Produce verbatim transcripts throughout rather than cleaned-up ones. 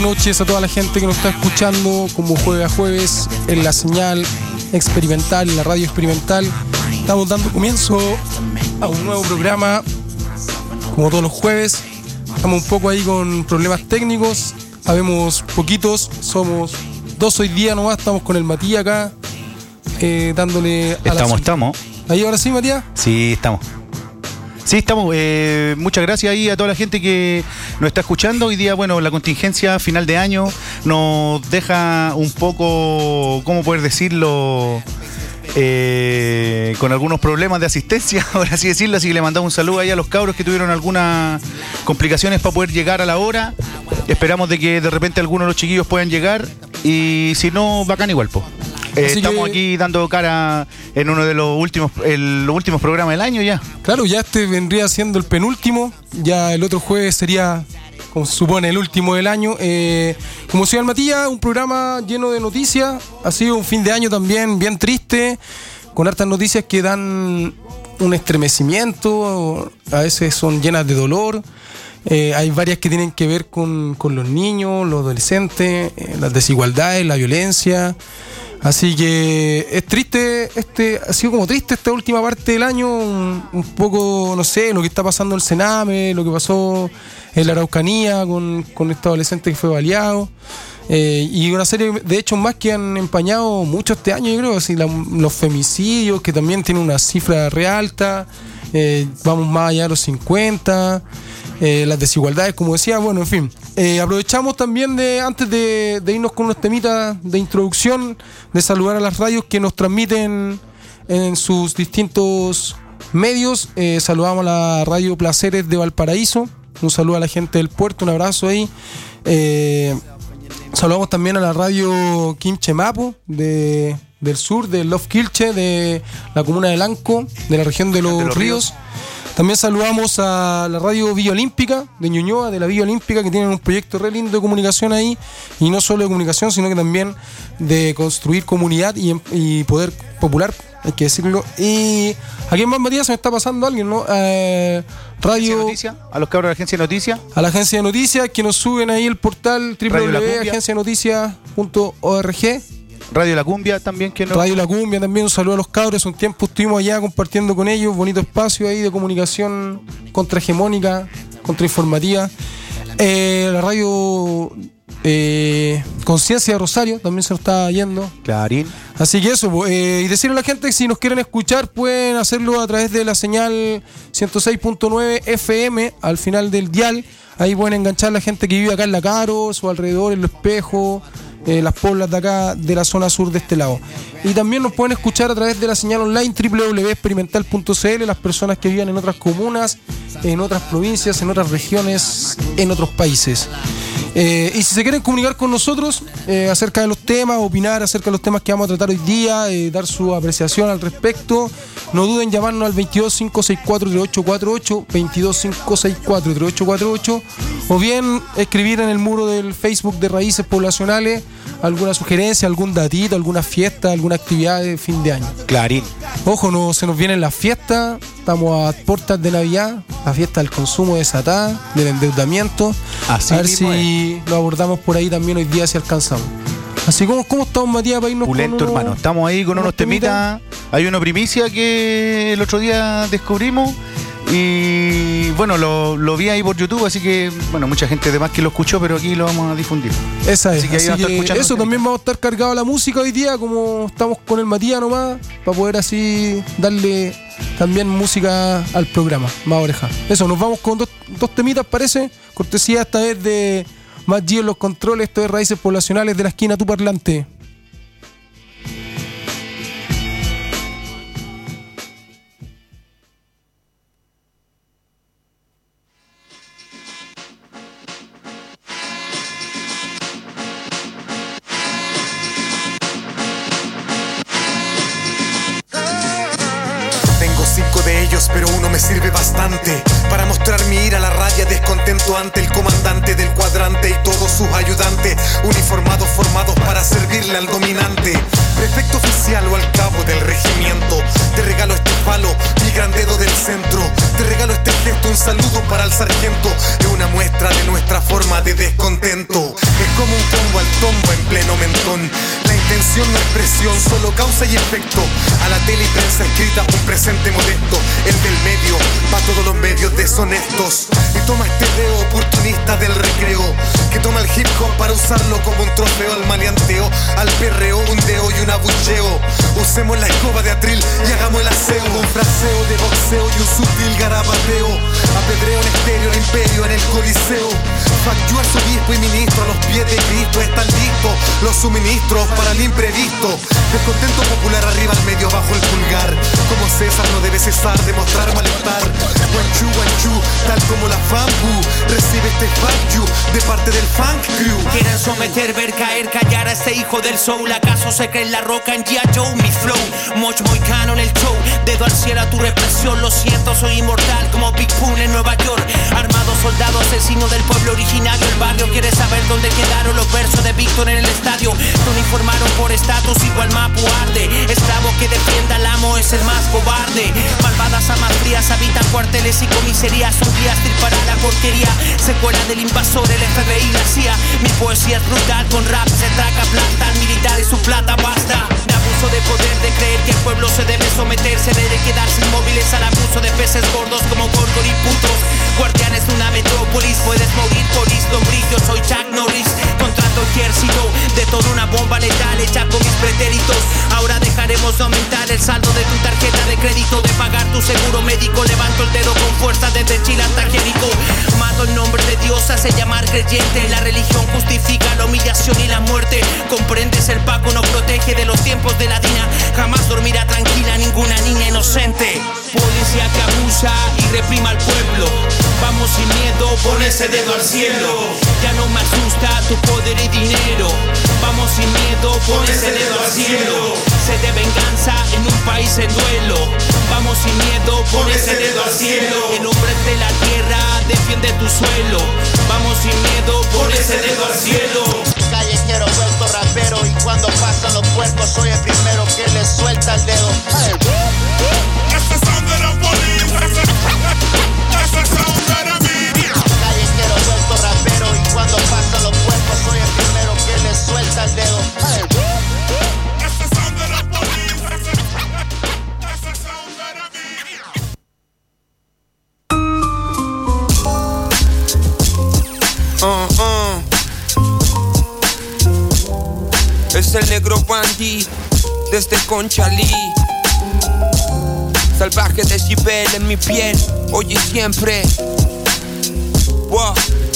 noches a toda la gente que nos está escuchando como jueves a jueves en la señal experimental, en la radio experimental. Estamos dando comienzo a un nuevo programa como todos los jueves. Estamos un poco ahí con problemas técnicos, habemos poquitos, somos dos hoy día nomás, estamos con el Matías acá eh, dándole a Estamos, la... estamos. ¿Ahí ahora sí, Matías? Sí, estamos. Sí, estamos. Eh, muchas gracias ahí a toda la gente que nos está escuchando. Hoy día, bueno, la contingencia final de año nos deja un poco, ¿cómo poder decirlo? Eh, con algunos problemas de asistencia, por así decirlo. Así que le mandamos un saludo ahí a los cabros que tuvieron algunas complicaciones para poder llegar a la hora. Esperamos de que de repente algunos de los chiquillos puedan llegar. Y si no, bacán igual, po. Eh, estamos que... aquí dando cara en uno de los últimos el, los últimos programas del año ya. Claro, ya este vendría siendo el penúltimo. Ya el otro jueves sería, como se supone, el último del año. Eh, como decía el Matías, un programa lleno de noticias. Ha sido un fin de año también bien triste, con hartas noticias que dan un estremecimiento. A veces son llenas de dolor. Eh, hay varias que tienen que ver con, con los niños, los adolescentes, eh, las desigualdades, la violencia. Así que es triste, este ha sido como triste esta última parte del año, un, un poco, no sé, lo que está pasando en el Sename, lo que pasó en la Araucanía con, con este adolescente que fue baleado, eh, y una serie de hechos más que han empañado mucho este año, yo creo, así la, los femicidios, que también tienen una cifra re alta, eh, vamos más allá de los cincuenta, eh, las desigualdades, como decía, bueno, en fin. Eh, aprovechamos también de antes de, de irnos con unos temitas de introducción, de saludar a las radios que nos transmiten en sus distintos medios. Eh, saludamos a la radio Placeres de Valparaíso, un saludo a la gente del puerto, un abrazo ahí. Eh, saludamos también a la radio Quimchemapo de, del sur, de Love Quilche, de la comuna de Lanco, de la región de los, de los ríos. ríos. También saludamos a la radio Villa Olímpica de Ñuñoa, de la Villa Olímpica, que tienen un proyecto re lindo de comunicación ahí, y no solo de comunicación, sino que también de construir comunidad y, y poder popular, hay que decirlo. Y aquí en más, Matías, se me está pasando alguien, ¿no? Eh, radio Noticia, a los cabros de la agencia de noticias. A la agencia de noticias, que nos suben ahí el portal doble u doble u doble u punto agencia de noticias punto org. Radio La Cumbia también. Que no... Radio La Cumbia también, un saludo a los cabros. Un tiempo estuvimos allá compartiendo con ellos, bonito espacio ahí de comunicación contrahegemónica, contrainformativa. Eh, la radio eh, Conciencia de Rosario también se nos está yendo. Clarín. Así que eso, eh, y decirle a la gente que si nos quieren escuchar pueden hacerlo a través de la señal ciento seis punto nueve F M al final del dial. Ahí pueden enganchar la gente que vive acá en La Caros o alrededor, en Los Espejos, eh, las poblas de acá de la zona sur de este lado. Y también nos pueden escuchar a través de la señal online doble u doble u doble u punto experimental punto c l, las personas que vivan en otras comunas, en otras provincias, en otras regiones, en otros países. Eh, y si se quieren comunicar con nosotros eh, acerca de los temas, opinar acerca de los temas que vamos a tratar hoy día, eh, dar su apreciación al respecto, no duden en llamarnos al veintidós cinco sesenta y cuatro treinta y ocho cuarenta y ocho, veintidós cinco sesenta y cuatro treinta y ocho cuarenta y ocho, o bien escribir en el muro del Facebook de Raíces Poblacionales alguna sugerencia, algún datito, alguna fiesta, alguna actividad de fin de año. Clarín. Ojo, no se nos vienen las fiestas, estamos a puertas de Navidad, la fiesta del consumo desatada, del endeudamiento. Así a ver si es. lo abordamos por ahí también hoy día si alcanzamos. Así como, ¿cómo estamos, Matías, para irnos Pulento, con unos, hermano. Estamos ahí con unos, unos temitas. temitas. Hay una primicia que el otro día descubrimos. Y bueno, lo, lo vi ahí por YouTube, así que bueno, mucha gente además que lo escuchó, pero aquí lo vamos a difundir. Esa es, así que, así ahí que eso también vamos a estar cargados a la música hoy día, como estamos con el Matías nomás, para poder así darle también música al programa, más oreja. Eso, nos vamos con dos, dos temitas, parece, cortesía esta vez de Más G en los controles, esto es Raíces Poblacionales de la esquina Tu Parlante. Pero uno me sirve bastante para mostrar mi ira, la rabia, descontento ante el comandante del cuadrante y todos sus ayudantes, uniformados, formados para servirle al dominante. Prefecto oficial o al cabo del regimiento, te regalo este palo, mi gran dedo del centro. Te regalo este gesto, un saludo para el sargento. Es una muestra de nuestra forma de descontento. Es como un combo al tombo en pleno mentón. La intención no es presión, solo causa y efecto. A la tele y prensa escrita un presente modesto. El del medio, pa' todos los medios deshonestos. Y toma este reo oportunista del recreo, que toma el hip hop para usarlo como un trofeo al maleanteo, al perreo, un deo y un abucheo. Usemos la escoba de atril y hagamos el aseo. Un fraseo de boxeo y un sutil garabateo. Apedreo en estéreo, el imperio en el coliseo. Fuck you, arzobispo y ministro, a los pies de Cristo están listos los suministros para el imprevisto. Descontento popular arriba, al medio, bajo el pulgar. Como César no debe cesar de mostrar malestar. Guanchu, guanchu, tal como la Fambu. Recibe este fuck you de parte del funk crew. Quieren someter, ver caer, callar a ese hijo del soul. ¿Acaso se cree en la roca en G I Joe? Mi flow, much moicano en el show. Dedo al cielo a tu represión. Lo siento, soy inmortal como Big Pun en Nueva York. Armado, soldado, asesino del pueblo originario. El barrio quiere saber dónde quedaron los versos de Víctor en el estadio. Te uniformaron por estatus, igual Mapu arde. Esclavo que defienda al amo es el más cobarde. Malvadas amas frías habitan cuarteles y comisarías. Un día para la porquería. Secuela del invasor, el F B I, la C I A. Mi poesía es brutal, con rap se traga plata. Al militar y su plata basta. De abuso de poder, de creer que el pueblo se debe someter. Se debe quedarse inmóviles al abuso de peces gordos como Gorgor y putos. Guardianes de una metrópolis, puedes morir por Islombris. Yo soy Chuck Norris, contrato ejército de toda una bomba letal hecha con mis pretéritos. Ahora dejaremos de aumentar el saldo de tu tarjeta de crédito, de pagar tu seguro médico. Levanto el dedo con fuerza desde Chile hasta Jericó. Mato en nombre de Dios, hace llamar creyente. La religión justifica la humillación y la muerte. Comprendes, el Paco no protege de los tiempos de la Dina. Jamás dormirá tranquila ninguna niña inocente. Policía que abusa y reprima al pueblo. Vamos sin miedo, pon ese dedo al cielo. Ya no me asusta tu poder y dinero. Vamos sin miedo, pon ese dedo al cielo. Sed de venganza en un país en duelo. Vamos sin miedo, pon ese dedo al cielo. En nombre de la tierra, defiende tu suelo. Vamos sin miedo, pon ese dedo al cielo. Callejero, vuelto rapero, y cuando pasan los puercos soy el primero que les suelta el dedo. Callejero, vuelto rapero, y cuando pasan los puercos soy el primero que les suelta el dedo. Uh, uh. Es el negro Bandy desde Conchalí. Salvaje decibel en mi piel, hoy y siempre. Wow.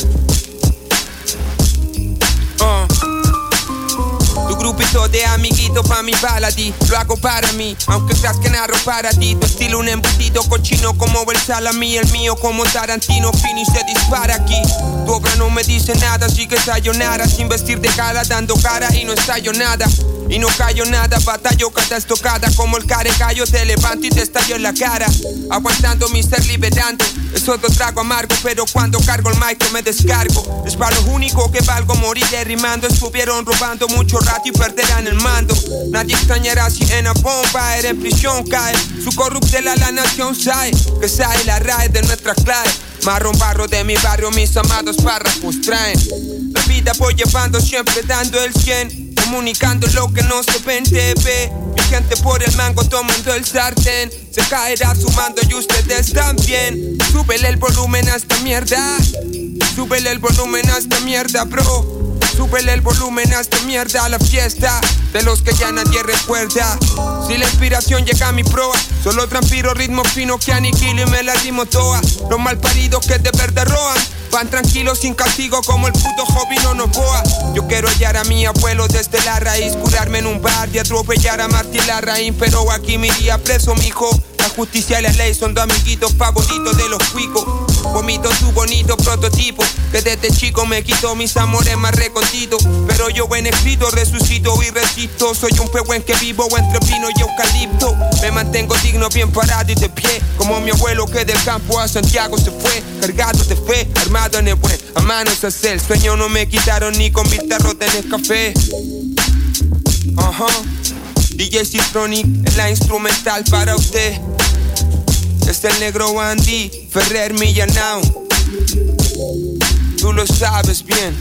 Uh. Tu grupito de amiguito pa' mi baladí, lo hago para mí, aunque creas que narro para ti. Tu estilo un embutido cochino como el salami, el mío como Tarantino, finish se dispara aquí. Tu obra no me dice nada, sigue sayonara, sin vestir de gala, dando cara y no estallo nada. Y no callo nada, batallo cada estocada. Como el caregallo te levanto y te estallo en la cara. Aguantando mi ser liberando. Es otro trago amargo, pero cuando cargo el mic me descargo. Es para lo único que valgo, moriré rimando. Estuvieron robando mucho rato y perderán el mando. Nadie extrañará si en la bomba era en prisión cae. Su corruptela la nación sabe que sabe la raíz de nuestra clave. Marrón barro de mi barrio, mis amados párrafos traen. La vida voy llevando siempre dando el cien. Comunicando lo que no se ve en T V. Mi gente por el mango tomando el sartén. Se caerá sumando y ustedes también. Súbele el volumen a esta mierda. Súbele el volumen a esta mierda, bro. Súbele el volumen a esta mierda, a la fiesta de los que ya nadie recuerda. Si la inspiración llega a mi proa, solo transpiro ritmo fino que aniquilo y me la rimo toa. Los malparidos que de verdad roban van tranquilos sin castigo como el puto Jovino Novoa. Yo quiero hallar a mi abuelo desde la raíz, curarme en un bar y atropellar a Martín Larraín. Pero aquí me iría preso, mijo. La justicia y la ley son dos amiguitos favoritos de los cuicos. Vomito tu bonito prototipo, que desde chico me quito mis amores más recónditos. Pero yo en escrito resucito y resisto. Soy un pehuen que vivo entre pino y eucalipto. Me mantengo digno, bien parado y de pie, como mi abuelo que del campo a Santiago se fue. Cargado de fe, armado en el buen, a manos hacia el sueño. No me quitaron ni con mi tarrota en el café. Ajá, uh-huh. D J Citronic en la instrumental para usted. Es el negro Andy, Ferrer Millanao, tú lo sabes bien.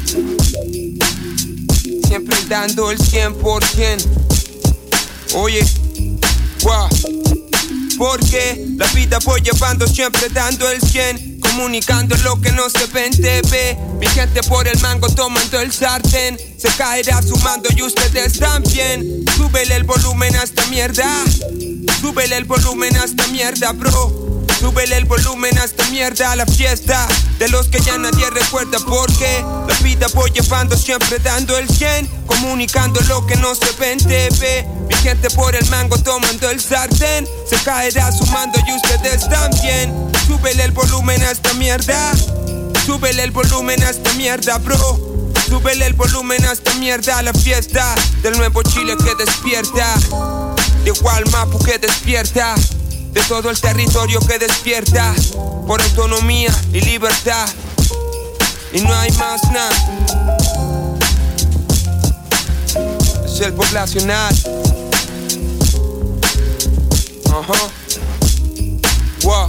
Siempre dando el cien por ciento. Oye, wow. Porque la vida voy llevando siempre dando el cien, comunicando lo que no se ve en T V. Mi gente por el mango tomando el sartén, se caerá sumando y ustedes también. Súbele el volumen a esta mierda, súbele el volumen a esta mierda, bro. Súbele el volumen a esta mierda, a la fiesta de los que ya nadie recuerda. Porque la vida voy llevando siempre dando el cien, comunicando lo que no se ve en T V. Mi gente por el mango tomando el sartén, se caerá sumando y ustedes también. Súbele el volumen a esta mierda, súbele el volumen a esta mierda, bro. Súbele el volumen a esta mierda, a la fiesta del nuevo Chile que despierta, de igual Mapu que despierta, de todo el territorio que despierta, por autonomía y libertad. Y no hay más nada. Es el poblacional. Ajá. Uh-huh. Wow.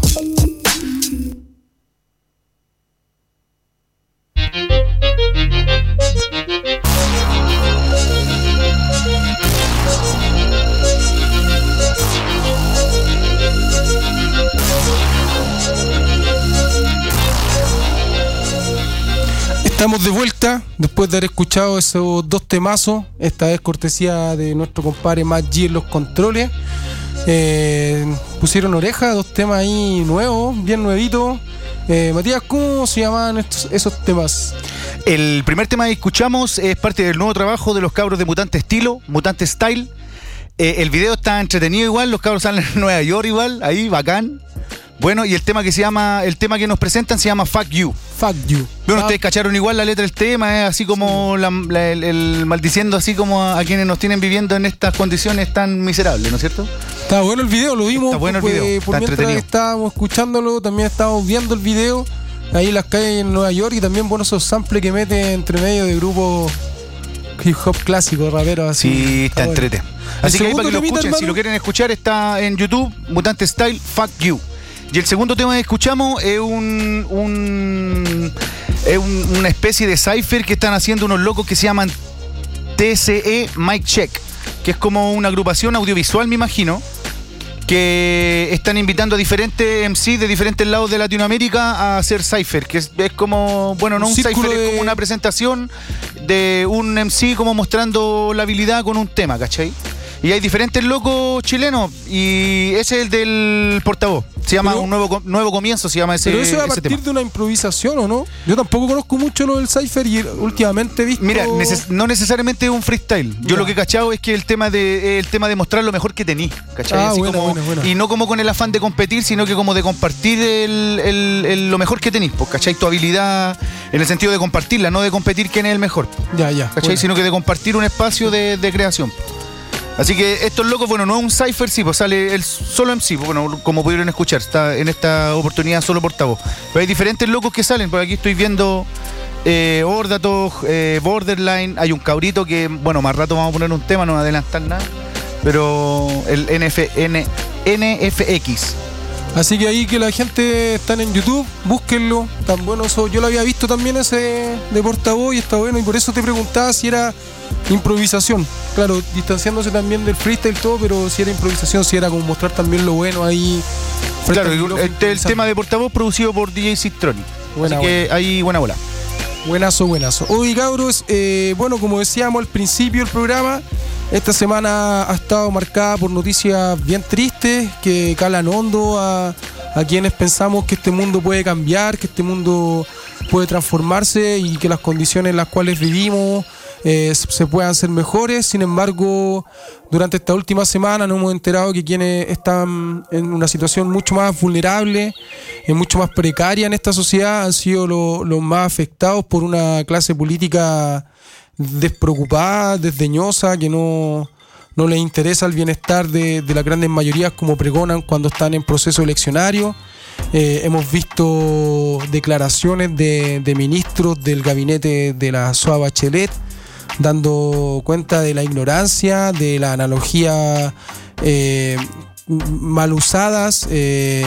Estamos de vuelta después de haber escuchado esos dos temazos, esta vez cortesía de nuestro compadre Matt G en los controles. Eh, pusieron oreja, dos temas ahí nuevos, bien nuevitos. Eh, Matías, ¿cómo se llamaban estos, esos temas? El primer tema que escuchamos es parte del nuevo trabajo de los cabros de Mutante Estilo, Mutante Style. Eh, el video está entretenido igual, los cabros salen en Nueva York igual, ahí, bacán. Bueno, y el tema que se llama, el tema que nos presentan se llama Fuck You. Fuck You. Bueno, ustedes cacharon igual la letra del tema, es así como la, la, el, el maldiciendo así como a, a quienes nos tienen viviendo en estas condiciones tan miserables, ¿no es cierto? Está bueno el video, lo vimos. Está bueno el video, por está mientras entretenido. Estábamos escuchándolo, también estábamos viendo el video ahí en las calles en Nueva York, y también bueno esos samples que mete entre medio de grupos hip hop clásicos, raperos así. Sí, está, está entrete. Bueno. Así que ahí para que lo temita, escuchen, hermano, si lo quieren escuchar está en YouTube, Mutante Style, Fuck You. Y el segundo tema que escuchamos es un, un es un, una especie de cipher que están haciendo unos locos que se llaman T S E Mic Check, que es como una agrupación audiovisual, me imagino, que están invitando a diferentes M C de diferentes lados de Latinoamérica a hacer cipher, que es, es como, bueno, no un, un cipher, de... es como una presentación de un M C como mostrando la habilidad con un tema, ¿cachai? Y hay diferentes locos chilenos, y ese es el del portavoz. Se llama pero, Un nuevo, nuevo Comienzo, se llama ese tema. Pero eso es a partir tema. de una improvisación, ¿o no? Yo tampoco conozco mucho lo del cipher y últimamente he visto... Mira, neces- no necesariamente es un freestyle. Yo ya. Lo que he cachado es que el tema de el tema de mostrar lo mejor que tení, ¿cachai? Ah, Así buena, como, buena, buena. Y no como con el afán de competir, sino que como de compartir el, el, el, lo mejor que tenís, pues, ¿cachai? Tu habilidad, en el sentido de compartirla, no de competir quién es el mejor. Ya, ya. ¿Cachai? Buena. Sino que de compartir un espacio de, de creación. Así que estos locos, bueno, no es un cipher, sí, pues sale el solo M C, pues, bueno, como pudieron escuchar, está en esta oportunidad solo portavoz. Pero hay diferentes locos que salen, por aquí estoy viendo eh, Ordatos, eh, Borderline, hay un cabrito que, bueno, más rato vamos a poner un tema, no voy a adelantar nada, pero el N F, N, N F X. Así que ahí que la gente está en YouTube, búsquenlo, tan bueno eso. Yo lo había visto también ese de portavoz y está bueno, y por eso te preguntaba si era improvisación. Claro, distanciándose también del freestyle y todo, pero si era improvisación, si era como mostrar también lo bueno ahí. Claro, este es el tema de portavoz producido por D J Citronic. Así que ahí buena bola. Buenazo, buenazo. Hoy, cabros, eh, bueno, como decíamos al principio del programa, esta semana ha estado marcada por noticias bien tristes que calan hondo a, a quienes pensamos que este mundo puede cambiar, que este mundo puede transformarse y que las condiciones en las cuales vivimos eh, se puedan hacer mejores. Sin embargo, durante esta última semana nos hemos enterado que quienes están en una situación mucho más vulnerable, eh, mucho más precaria en esta sociedad, han sido lo, los más afectados por una clase política despreocupada, desdeñosa, que no, no les interesa el bienestar de, de las grandes mayorías como pregonan cuando están en proceso eleccionario. Eh, hemos visto declaraciones de, de ministros del gabinete de la S O A Bachelet dando cuenta de la ignorancia, de la analogía eh, mal usadas, eh,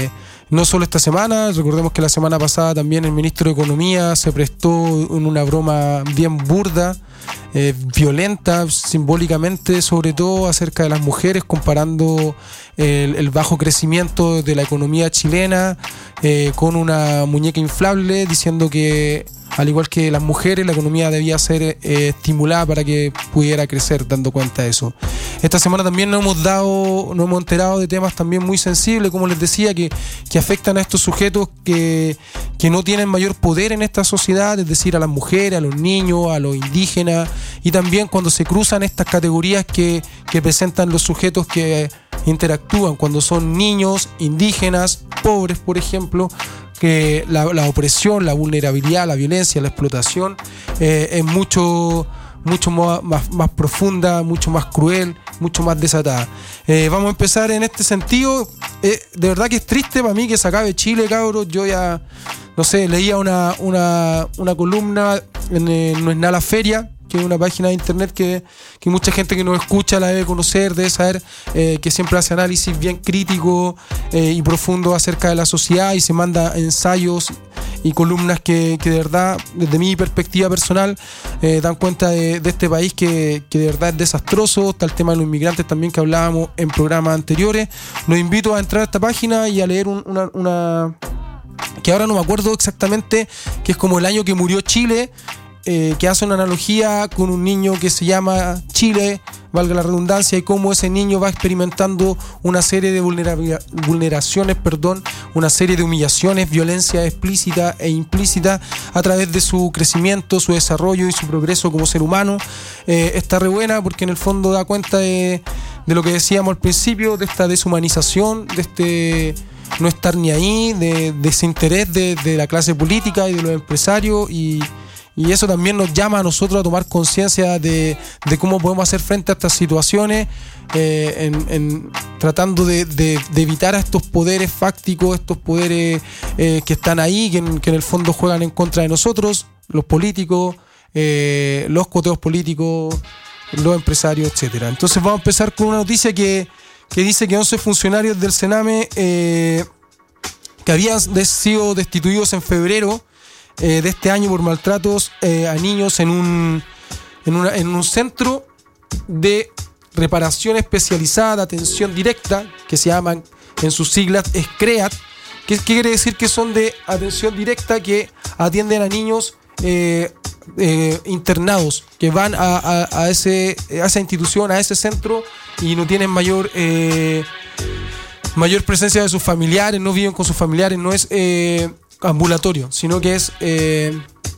No solo esta semana, recordemos que la semana pasada también el ministro de Economía se prestó en una broma bien burda, eh, violenta, simbólicamente, sobre todo acerca de las mujeres, comparando el, el bajo crecimiento de la economía chilena eh, con una muñeca inflable, diciendo que al igual que las mujeres, la economía debía ser eh, estimulada para que pudiera crecer, dando cuenta de eso. Esta semana también nos hemos dado, nos hemos enterado de temas también muy sensibles, como les decía, que, que afectan a estos sujetos que, que no tienen mayor poder en esta sociedad, es decir, a las mujeres, a los niños, a los indígenas, y también cuando se cruzan estas categorías que, que presentan los sujetos que interactúan, cuando son niños, indígenas, pobres, por ejemplo, que la, la opresión, la vulnerabilidad, la violencia, la explotación eh, es mucho, mucho más, más, más profunda, mucho más cruel, mucho más desatada. Eh, vamos a empezar en este sentido. Eh, de verdad que es triste para mí que se acabe Chile, cabros. Yo ya, no sé, leía una, una, una columna en eh, No es nada la feria, que es una página de internet que, que mucha gente que nos escucha la debe conocer, debe saber eh, que siempre hace análisis bien crítico eh, y profundo acerca de la sociedad, y se manda ensayos y columnas que, que de verdad, desde mi perspectiva personal, eh, dan cuenta de, de este país que, que de verdad es desastroso. Está el tema de los inmigrantes también, que hablábamos en programas anteriores. Los invito a entrar a esta página y a leer un, una... una que ahora no me acuerdo exactamente, que es como el año que murió Chile, Eh, que hace una analogía con un niño que se llama Chile, valga la redundancia, y cómo ese niño va experimentando una serie de vulneraciones, perdón, una serie de humillaciones, violencia explícita e implícita a través de su crecimiento, su desarrollo y su progreso como ser humano. Eh, está re buena porque en el fondo da cuenta de, de lo que decíamos al principio, de esta deshumanización, de este no estar ni ahí, de, de ese interés de, de la clase política y de los empresarios, y Y eso también nos llama a nosotros a tomar conciencia de, de cómo podemos hacer frente a estas situaciones, eh, en, en, tratando de, de, de evitar a estos poderes fácticos, estos poderes eh, que están ahí, que en, que en el fondo juegan en contra de nosotros, los políticos, eh, los coteos políticos, los empresarios, etcétera. Entonces vamos a empezar con una noticia que, que dice que once funcionarios del Sename eh, que habían sido destituidos en febrero Eh, de este año por maltratos eh, a niños en un, en, una, en un centro de reparación especializada, de atención directa, que se llaman en sus siglas SCREAT, que, que quiere decir que son de atención directa, que atienden a niños eh, eh, internados, que van a, a, a, ese, a esa institución, a ese centro, y no tienen mayor eh, mayor presencia de sus familiares, no viven con sus familiares, no es eh, ambulatorio, sino que es eh,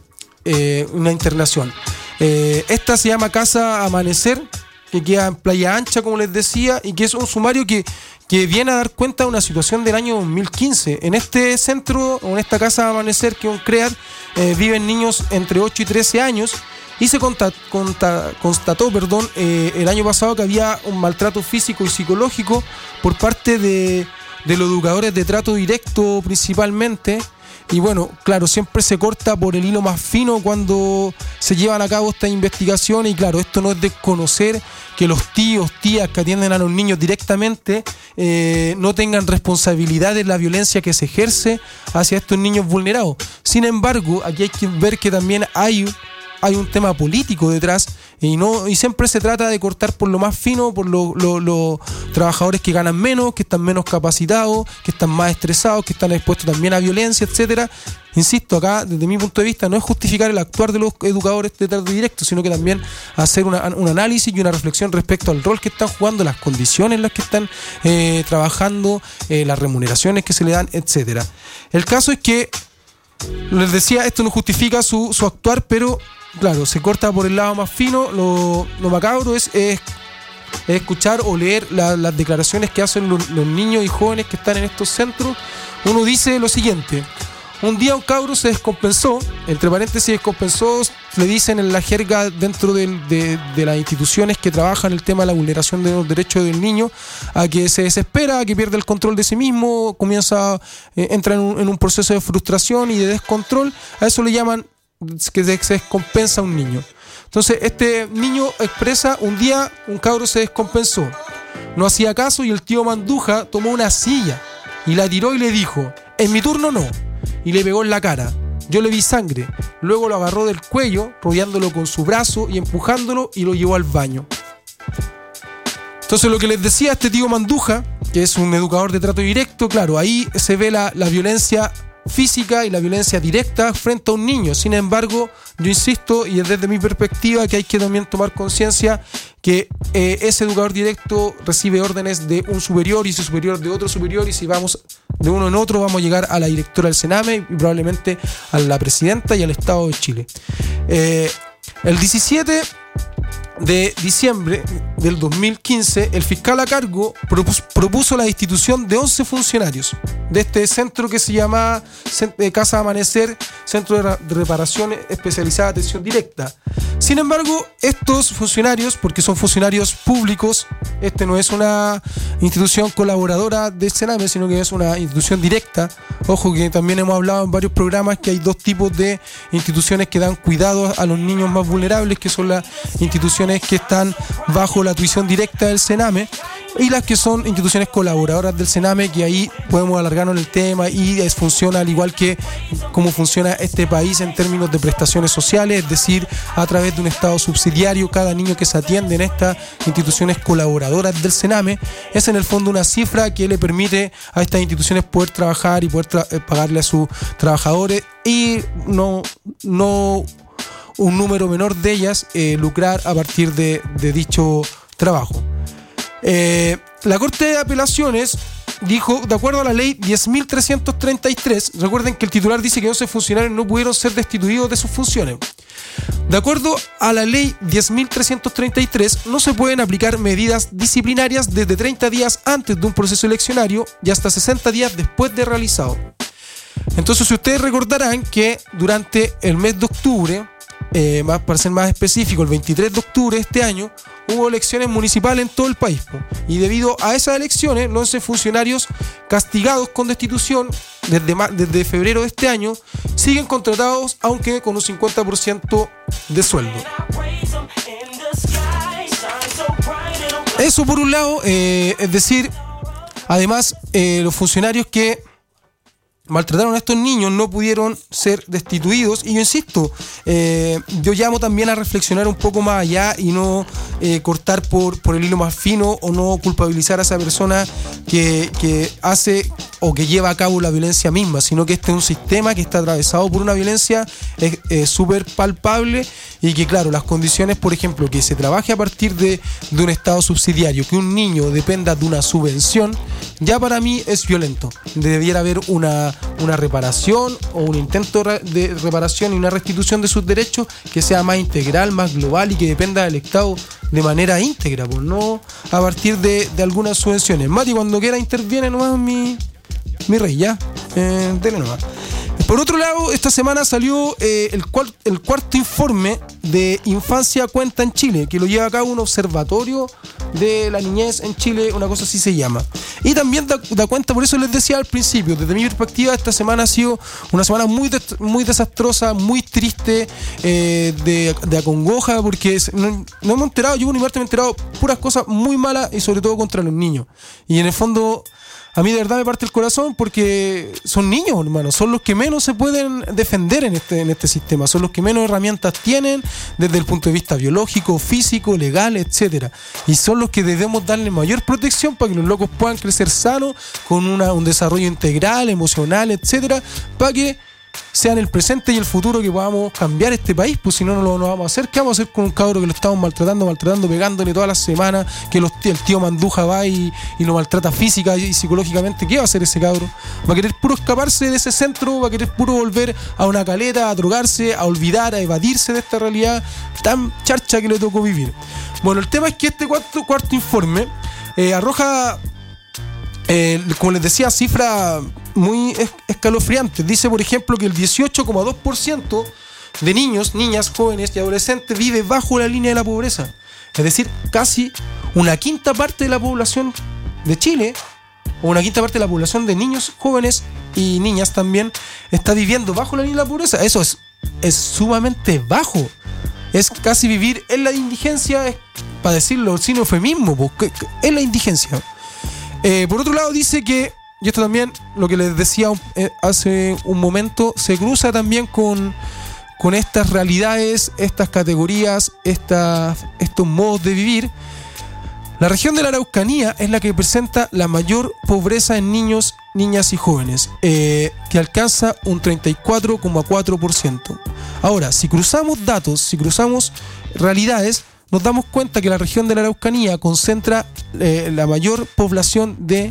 eh, una internación. Eh, esta se llama Casa Amanecer, que queda en Playa Ancha, como les decía, y que es un sumario que, que viene a dar cuenta de una situación del año dos mil quince. En este centro, o en esta Casa Amanecer, que es un CREAT, eh, viven niños entre ocho y trece años, y se consta, consta, constató perdón, eh, el año pasado que había un maltrato físico y psicológico por parte de, de los educadores de trato directo principalmente. Y bueno, claro, siempre se corta por el hilo más fino cuando se llevan a cabo estas investigaciones. Y claro, esto no es desconocer que los tíos, tías que atienden a los niños directamente eh, no tengan responsabilidad de la violencia que se ejerce hacia estos niños vulnerados. Sin embargo, aquí hay que ver que también hay... hay un tema político detrás, y no y siempre se trata de cortar por lo más fino, por los lo, lo trabajadores que ganan menos, que están menos capacitados, que están más estresados, que están expuestos también a violencia, etcétera. Insisto, acá desde mi punto de vista no es justificar el actuar de los educadores de trato directo, sino que también hacer una, un análisis y una reflexión respecto al rol que están jugando, las condiciones en las que están eh, trabajando, eh, las remuneraciones que se le dan, etcétera. El caso es que, les decía, esto no justifica su, su actuar, pero claro, se corta por el lado más fino. Lo, lo macabro es, es, es escuchar o leer la, las declaraciones que hacen los, los niños y jóvenes que están en estos centros. Uno dice lo siguiente: un día un cabro se descompensó, entre paréntesis descompensó, le dicen en la jerga dentro de, de, de las instituciones que trabajan el tema de la vulneración de los derechos del niño, a que se desespera, a que pierde el control de sí mismo, comienza, eh, entra en un, en un proceso de frustración y de descontrol. A eso le llaman que se descompensa un niño. Entonces este niño expresa: un día un cabro se descompensó, no hacía caso, y el tío Manduja tomó una silla y la tiró y le dijo: En mi turno no. Y le pegó en la cara. Yo le vi sangre. Luego lo agarró del cuello, rodeándolo con su brazo y empujándolo y lo llevó al baño. Entonces lo que les decía este tío Manduja, que es un educador de trato directo, claro, ahí se ve la, la violencia física y la violencia directa frente a un niño. Sin embargo, yo insisto, y desde mi perspectiva, que hay que también tomar conciencia que eh, ese educador directo recibe órdenes de un superior y ese superior de otro superior, y si vamos de uno en otro vamos a llegar a la directora del Sename y probablemente a la presidenta y al Estado de Chile. Eh, el diecisiete de diciembre del dos mil quince, el fiscal a cargo propuso, propuso la destitución de once funcionarios de este centro que se llama Casa Amanecer, Centro de Reparación Especializada de Atención Directa. Sin embargo, estos funcionarios, porque son funcionarios públicos, este no es una institución colaboradora del Sename, sino que es una institución directa. Ojo que también hemos hablado en varios programas que hay dos tipos de instituciones que dan cuidado a los niños más vulnerables, que son las instituciones que están bajo la tuición directa del Sename y las que son instituciones colaboradoras del Sename, que ahí podemos alargarnos en el tema y es, funciona al igual que cómo funciona este país en términos de prestaciones sociales, es decir, a través de un Estado subsidiario. Cada niño que se atiende en estas instituciones colaboradoras del Sename es en el fondo una cifra que le permite a estas instituciones poder trabajar y poder tra- pagarle a sus trabajadores y no, no un número menor de ellas eh, lucrar a partir de, de dicho trabajo. Eh, la Corte de Apelaciones dijo, de acuerdo a la ley diez mil trescientos treinta y tres, recuerden que el titular dice que once funcionarios no pudieron ser destituidos de sus funciones. De acuerdo a la ley diez mil trescientos treinta y tres, no se pueden aplicar medidas disciplinarias desde treinta días antes de un proceso eleccionario y hasta sesenta días después de realizado. Entonces, si ustedes recordarán que durante el mes de octubre, Eh, más, para ser más específico, el veintitrés de octubre de este año hubo elecciones municipales en todo el país, po, y debido a esas elecciones los once funcionarios castigados con destitución desde, desde febrero de este año siguen contratados, aunque con un cincuenta por ciento de sueldo. Eso por un lado, eh, es decir, además eh, los funcionarios que maltrataron a estos niños no pudieron ser destituidos. Y yo insisto, eh, yo llamo también a reflexionar un poco más allá y no eh, cortar por, por el hilo más fino o no culpabilizar a esa persona que, que hace o que lleva a cabo la violencia misma, sino que este es un sistema que está atravesado por una violencia súper palpable y que, claro, las condiciones, por ejemplo, que se trabaje a partir de, de un Estado subsidiario, que un niño dependa de una subvención, ya para mí es violento. Debiera haber una, una reparación o un intento de reparación y una restitución de sus derechos que sea más integral, más global y que dependa del Estado de manera íntegra, pues no a partir de, de algunas subvenciones. Mati, cuando quiera interviene nomás mi, mi rey, ya, eh, dele nomás. Por otro lado, esta semana salió eh, el, cual, el cuarto informe de Infancia Cuenta en Chile, que lo lleva a cabo un observatorio de la niñez en Chile, una cosa así se llama. Y también da, da cuenta, por eso les decía al principio, desde mi perspectiva, esta semana ha sido una semana muy, de, muy desastrosa, muy triste, eh, de, de acongoja, porque no, no hemos enterado, yo por mi parte me he enterado puras cosas muy malas y sobre todo contra los niños. Y en el fondo, a mí de verdad me parte el corazón porque son niños, hermano, son los que menos se pueden defender en este, en este sistema, son los que menos herramientas tienen desde el punto de vista biológico, físico, legal, etcétera. Y son los que debemos darle mayor protección para que los locos puedan crecer sanos, con una, un desarrollo integral, emocional, etcétera, para que sean el presente y el futuro que podamos cambiar este país, pues si no, no lo no vamos a hacer. ¿Qué vamos a hacer con un cabro que lo estamos maltratando, maltratando, pegándole todas las semanas, que los, el tío Manduja va y, y lo maltrata física y psicológicamente? ¿Qué va a hacer ese cabro? ¿Va a querer puro escaparse de ese centro? ¿Va a querer puro volver a una caleta, a drogarse, a olvidar, a evadirse de esta realidad tan charcha que le tocó vivir? Bueno, el tema es que este cuarto, cuarto informe eh, arroja, eh, como les decía, cifras muy escalofriantes. Dice, por ejemplo, que el dieciocho coma dos por ciento de niños, niñas, jóvenes y adolescentes vive bajo la línea de la pobreza. Es decir, casi una quinta parte de la población de Chile, o una quinta parte de la población de niños, jóvenes y niñas también, está viviendo bajo la línea de la pobreza. Eso es, es sumamente bajo. Es casi vivir en la indigencia, es, para decirlo sin eufemismo, es la indigencia. Eh, por otro lado, dice que y esto también, lo que les decía eh, hace un momento, se cruza también con, con estas realidades, estas categorías, estas, estos modos de vivir. La región de la Araucanía es la que presenta la mayor pobreza en niños, niñas y jóvenes, eh, que alcanza un treinta y cuatro coma cuatro por ciento. Ahora, si cruzamos datos, si cruzamos realidades, nos damos cuenta que la región de la Araucanía concentra eh, la mayor población de,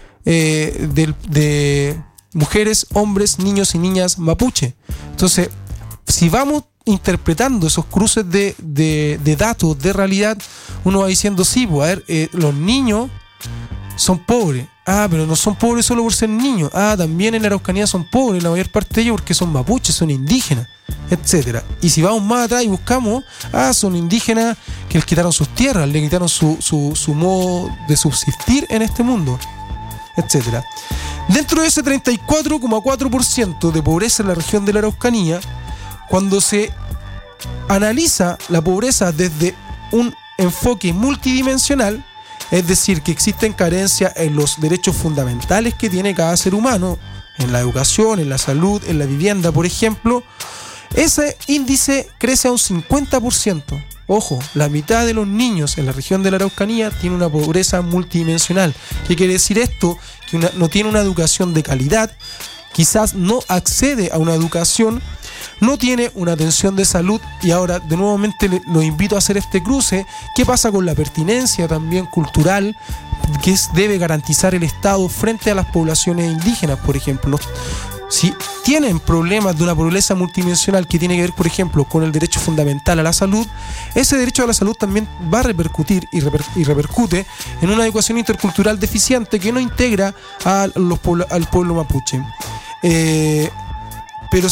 eh, de, de mujeres, hombres, niños y niñas mapuche. Entonces, si vamos interpretando esos cruces de, de, de datos, de realidad, uno va diciendo, sí, pues, a ver, eh, los niños son pobres. Ah, pero no son pobres solo por ser niños. Ah, también en la Araucanía son pobres, la mayor parte de ellos porque son mapuches, son indígenas, etcétera. Y si vamos más atrás y buscamos, ah, son indígenas que les quitaron sus tierras, le quitaron su, su, su modo de subsistir en este mundo, etcétera. Dentro de ese treinta y cuatro coma cuatro por ciento de pobreza en la región de la Araucanía, cuando se analiza la pobreza desde un enfoque multidimensional, es decir, que existen carencias en los derechos fundamentales que tiene cada ser humano, en la educación, en la salud, en la vivienda, por ejemplo, ese índice crece a un cincuenta por ciento. Ojo, la mitad de los niños en la región de la Araucanía tiene una pobreza multidimensional. ¿Qué quiere decir esto? Que una, no tiene una educación de calidad, quizás no accede a una educación, no tiene una atención de salud. Y ahora de nuevamente los invito a hacer este cruce. ¿Qué pasa con la pertinencia también cultural que es, debe garantizar el Estado frente a las poblaciones indígenas, por ejemplo? Si tienen problemas de una pobreza multidimensional que tiene que ver, por ejemplo, con el derecho fundamental a la salud, ese derecho a la salud también va a repercutir y, reper, y repercute en una educación intercultural deficiente que no integra a los pueblo, al pueblo mapuche. Eh, pero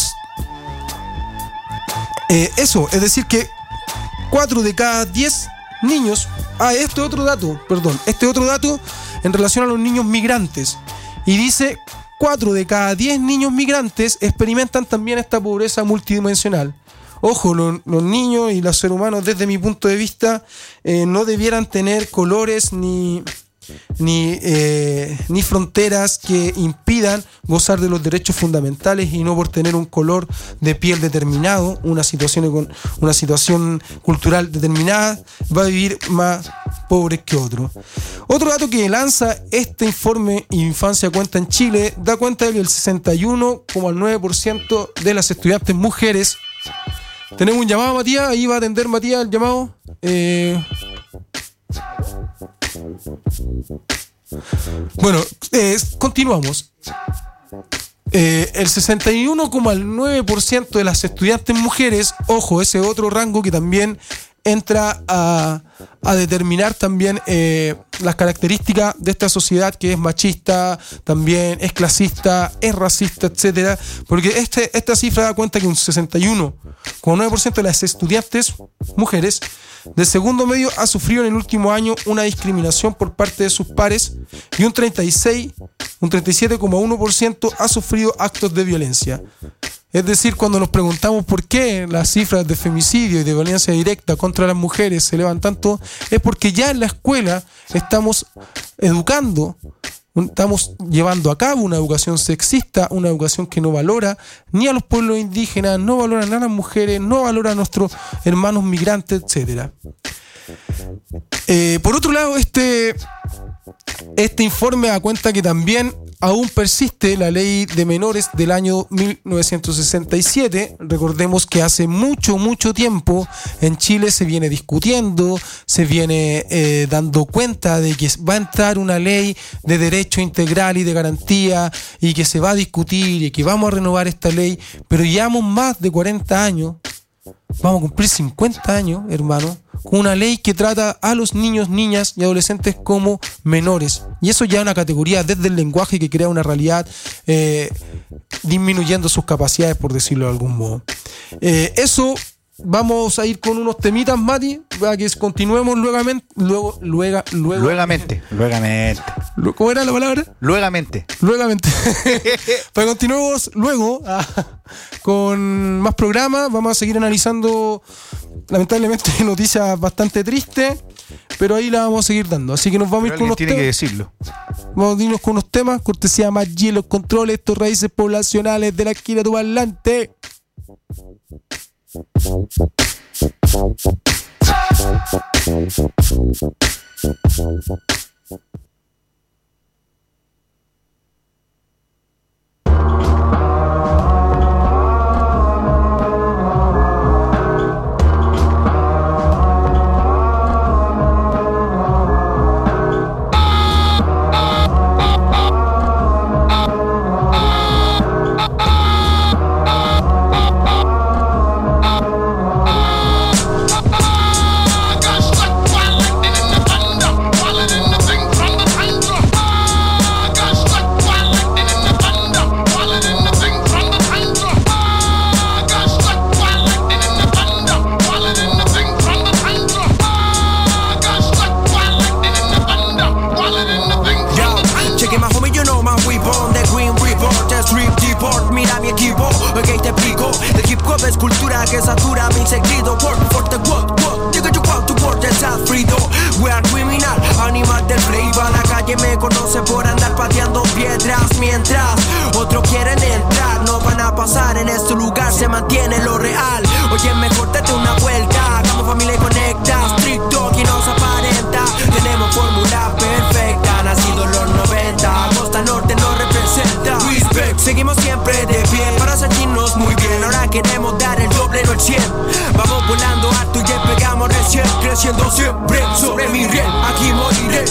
eh, eso, es decir que cuatro de cada diez niños, ah, este otro dato, perdón, este otro dato en relación a los niños migrantes, y dice cuatro de cada diez niños migrantes experimentan también esta pobreza multidimensional. Ojo, lo, los niños y los seres humanos, desde mi punto de vista, eh, no debieran tener colores ni, ni, eh, ni fronteras que impidan gozar de los derechos fundamentales, y no por tener un color de piel determinado, una situación, una situación cultural determinada, va a vivir más pobres que otros. Otro dato que lanza este informe Infancia Cuenta en Chile da cuenta de que el sesenta y uno coma nueve por ciento de las estudiantes mujeres. Tenemos un llamado, Matías, ahí va a atender Matías el llamado. Eh... Bueno, eh, continuamos. Eh, el sesenta y uno coma nueve por ciento de las estudiantes mujeres, ojo, ese otro rango que también entra a, a determinar también eh, las características de esta sociedad, que es machista, también es clasista, es racista, etcétera, porque este, esta cifra da cuenta que un sesenta y uno coma nueve por ciento de las estudiantes mujeres de segundo medio ha sufrido en el último año una discriminación por parte de sus pares, y un treinta y seis, un treinta y siete coma uno por ciento ha sufrido actos de violencia. Es decir, cuando nos preguntamos por qué las cifras de femicidio y de violencia directa contra las mujeres se elevan tanto, es porque ya en la escuela estamos educando, estamos llevando a cabo una educación sexista, una educación que no valora ni a los pueblos indígenas, no valora a las mujeres, no valora a nuestros hermanos migrantes, etcétera. Eh, por otro lado, este, este informe da cuenta que también aún persiste la ley de menores del año mil novecientos sesenta y siete. Recordemos que hace mucho, mucho tiempo en Chile se viene discutiendo, se viene eh, dando cuenta de que va a entrar una ley de derecho integral y de garantía, y que se va a discutir y que vamos a renovar esta ley, pero llevamos más de cuarenta años, vamos a cumplir cincuenta años, hermano, con una ley que trata a los niños, niñas y adolescentes como menores. Y eso ya es una categoría desde el lenguaje que crea una realidad, eh, disminuyendo sus capacidades, por decirlo de algún modo. Eh, eso, vamos a ir con unos temitas, Mati, para que continuemos luegamente. Luego, luego, luego. Luegamente, luegamente. ¿Cómo era la palabra? Luegamente. Luegamente. Para que continuemos luego ah, con más programas. Vamos a seguir analizando, lamentablemente, noticias bastante tristes. pero ahí la vamos a seguir dando. Así que nos vamos a ir con unos tiene temas. que decirlo. Vamos a irnos con unos temas. Cortesía más hielo, control, estos raíces poblacionales de la esquina tu parlante. Es cultura que satura mi seguido. Work for the world, work. Digo yo cuánto work está frito. We are criminal, animal del play. Va a la calle, me conoce por andar pateando piedras. Mientras otros quieren entrar, no van a pasar. En este lugar se mantiene lo real. Oye, mejor date una vuelta. Hagamos familia y conecta. Street Dog y nos aparenta. Tenemos fórmula perfecta. Nacido en los noventa. Costa Norte nos representa. Respect, seguimos siempre de pie para sentirnos muy bien. Ahora queremos dar el doble, no el cien. Vamos volando alto y ya pegamos recién. Creciendo siempre sobre mi riel. Aquí moriré.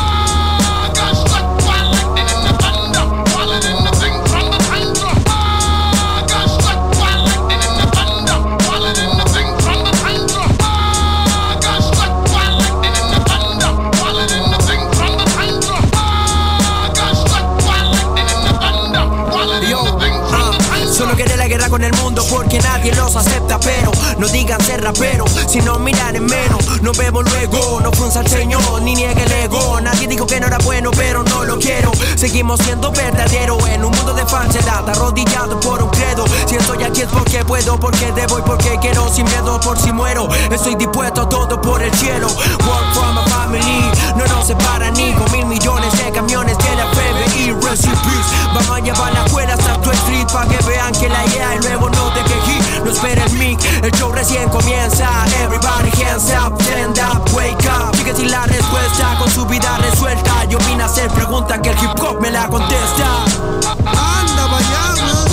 Con el mundo porque nadie los acepta, pero no digan ser rapero, si no miran en menos. Nos vemos luego, no frunza el señor, ni niegue el ego. Nadie dijo que no era bueno, pero no lo quiero. Seguimos siendo verdaderos en un mundo de falsedad, arrodillado por un credo. Si estoy aquí es porque puedo, porque debo y porque quiero. Sin miedo por si muero, estoy dispuesto a todo por el cielo. Work for my family, no nos separa ni con mil millones de camiones de la F B I. Rest in peace, vamos a llevar la escuela hasta tu street pa' que vean que la idea y luego no te quejí, no esperes mic, el show recién comienza. Everybody hands up, stand up, wake up. Sigue sin la respuesta, con su vida resuelta. Yo vine a hacer preguntas que el hip hop me la contesta. Anda pa' allá, man.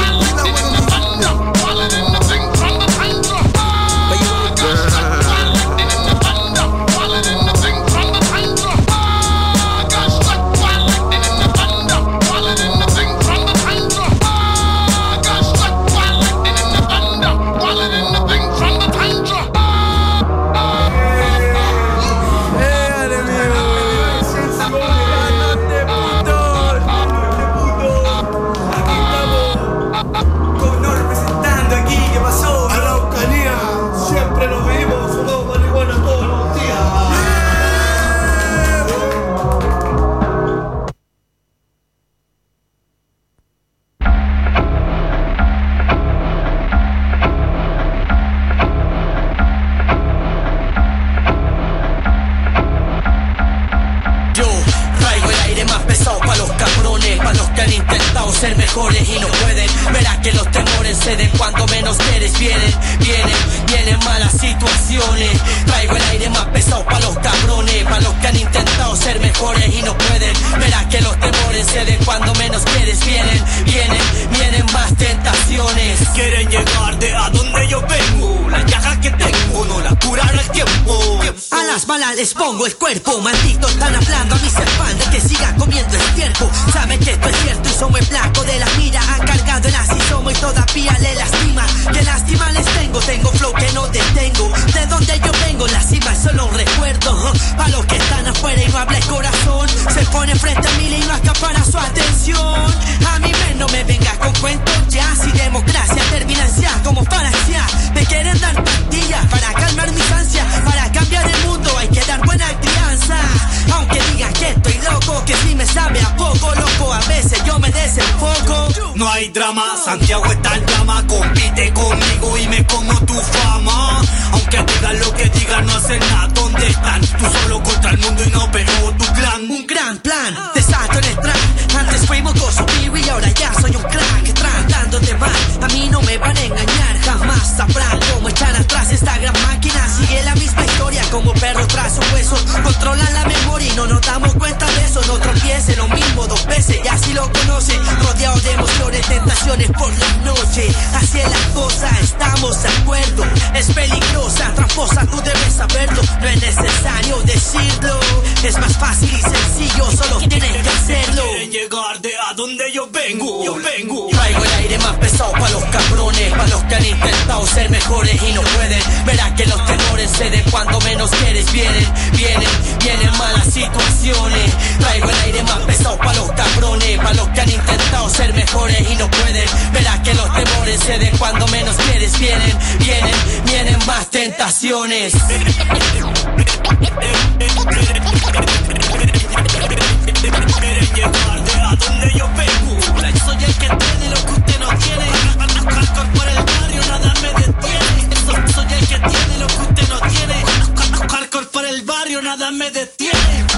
Ser mejores y no pueden. Verás que los temores ceden cuando menos quieres. Vienen, vienen, vienen malas situaciones. Traigo el aire más pesado pa' los cabrones, pa' los que han intentado ser mejores y no pueden. Verás que los temores ceden cuando menos quieres. Vienen, vienen, vienen más tentaciones. Quieren llegar de a donde yo vengo. Las llagas que tengo no las curará el tiempo. A las balas les pongo el cuerpo. Malditos están hablando a mis espaldas que sigan comiendo el tiempo. Saben que esto es cierto y somos el blanco de la mira. Han cargado el asisomo y todavía le lastima. Que lástima les tengo, tengo flow que no detengo. De donde yo vengo, la cima es solo un recuerdo. Pa' los que están afuera y no habla el corazón, se pone frente a mí y no acapara su atención. A mí men, no me vengas con cuentos ya. Si democracia termina en ya como falacia. Me quieren dar pastillas para calmar mis ansias. Para cambiar el mundo hay que dar buena crianza. Aunque digan que estoy loco, que si me sabe a poco, loco, a veces yo me desenfoco. No no hay drama. Santiago está en llama, compite conmigo y me como tu fama. Aunque digan lo que digan, no hacen nada. ¿Dónde están? Tú solo contra el mundo y no pegó tu clan. Un gran plan, desastre en el track. Antes fuimos Gozo Piru y ahora ya soy un crack. Tratándote mal, a mí no me van a engañar. Jamás sabrán cómo echar atrás esta gran máquina. Sigue la misma historia como perro tras un hueso. Controlan la memoria y no nos damos cuenta de eso. No tropiece lo mismo dos veces, ya si lo conocen. Rodeado de emociones, tentaciones por la noche. Así es la cosa, estamos de acuerdo. Es peligrosa, tramposa, tú debes saberlo. No es necesario decirlo, es más fácil y sencillo, solo tienes que hacerlo. Quieren llegar de a donde yo vengo, yo vengo. Traigo el aire más pesado pa' los cabrones, pa' los que han intentado ser mejores y no pueden. Verás que los temores ceden cuando menos quieres. Vienen, vienen, vienen malas situaciones. Traigo el aire más pesado pa' los cabrones, pa' los que han intentado ser mejores y no pueden. Verás que los temores ceden cuando menos quieres. Vienen, vienen, vienen más tentaciones. Quieren llegar de a donde yo vengo. Soy el que tiene lo que usted no tiene. Hardcore por el barrio, nada me detiene. Soy el que tiene lo que usted no tiene. Hardcore por el barrio, nada me detiene.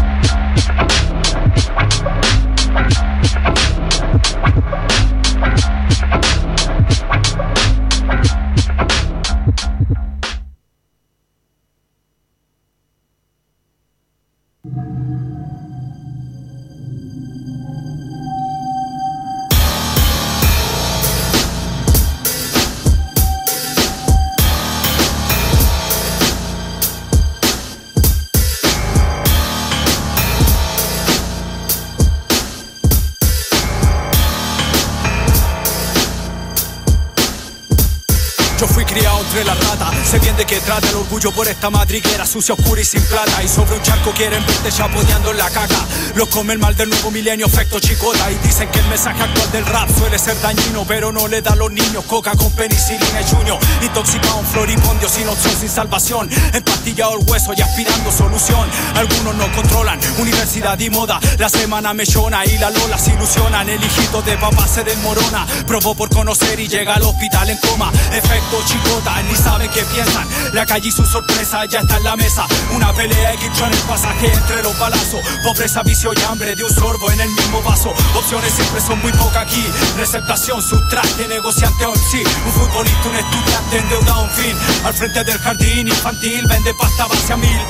Yo fui criado entre la rata, sé bien de qué trata el orgullo por esta madriguera sucia, oscura y sin plata. Y sobre un charco quieren verte chapoteando en la caca. Los come el mal del nuevo milenio, efecto chicota. Y dicen que el mensaje actual del rap suele ser dañino, pero no le da a los niños coca con penicilina y chuño. Intoxicado en floripondio, sin opción, sin salvación. Empastillado el hueso y aspirando solución. Algunos no controlan universidad y moda. La semana mechona y la lola se ilusionan. El hijito de papá se desmorona. Probó por conocer y llega al hospital en coma. Efecto chicota, ni saben qué piensan. La calle y su sorpresa ya está en la mesa. Una pelea equipó en el pasaje entre los balazos. Pobreza, vicio y hambre de un sorbo en el mismo vaso. Opciones siempre son muy pocas aquí. Receptación, sustraje, negociante o M C. Un futbolista, un estudiante endeudado, un fin. Al frente del jardín infantil vende pasta base a mil.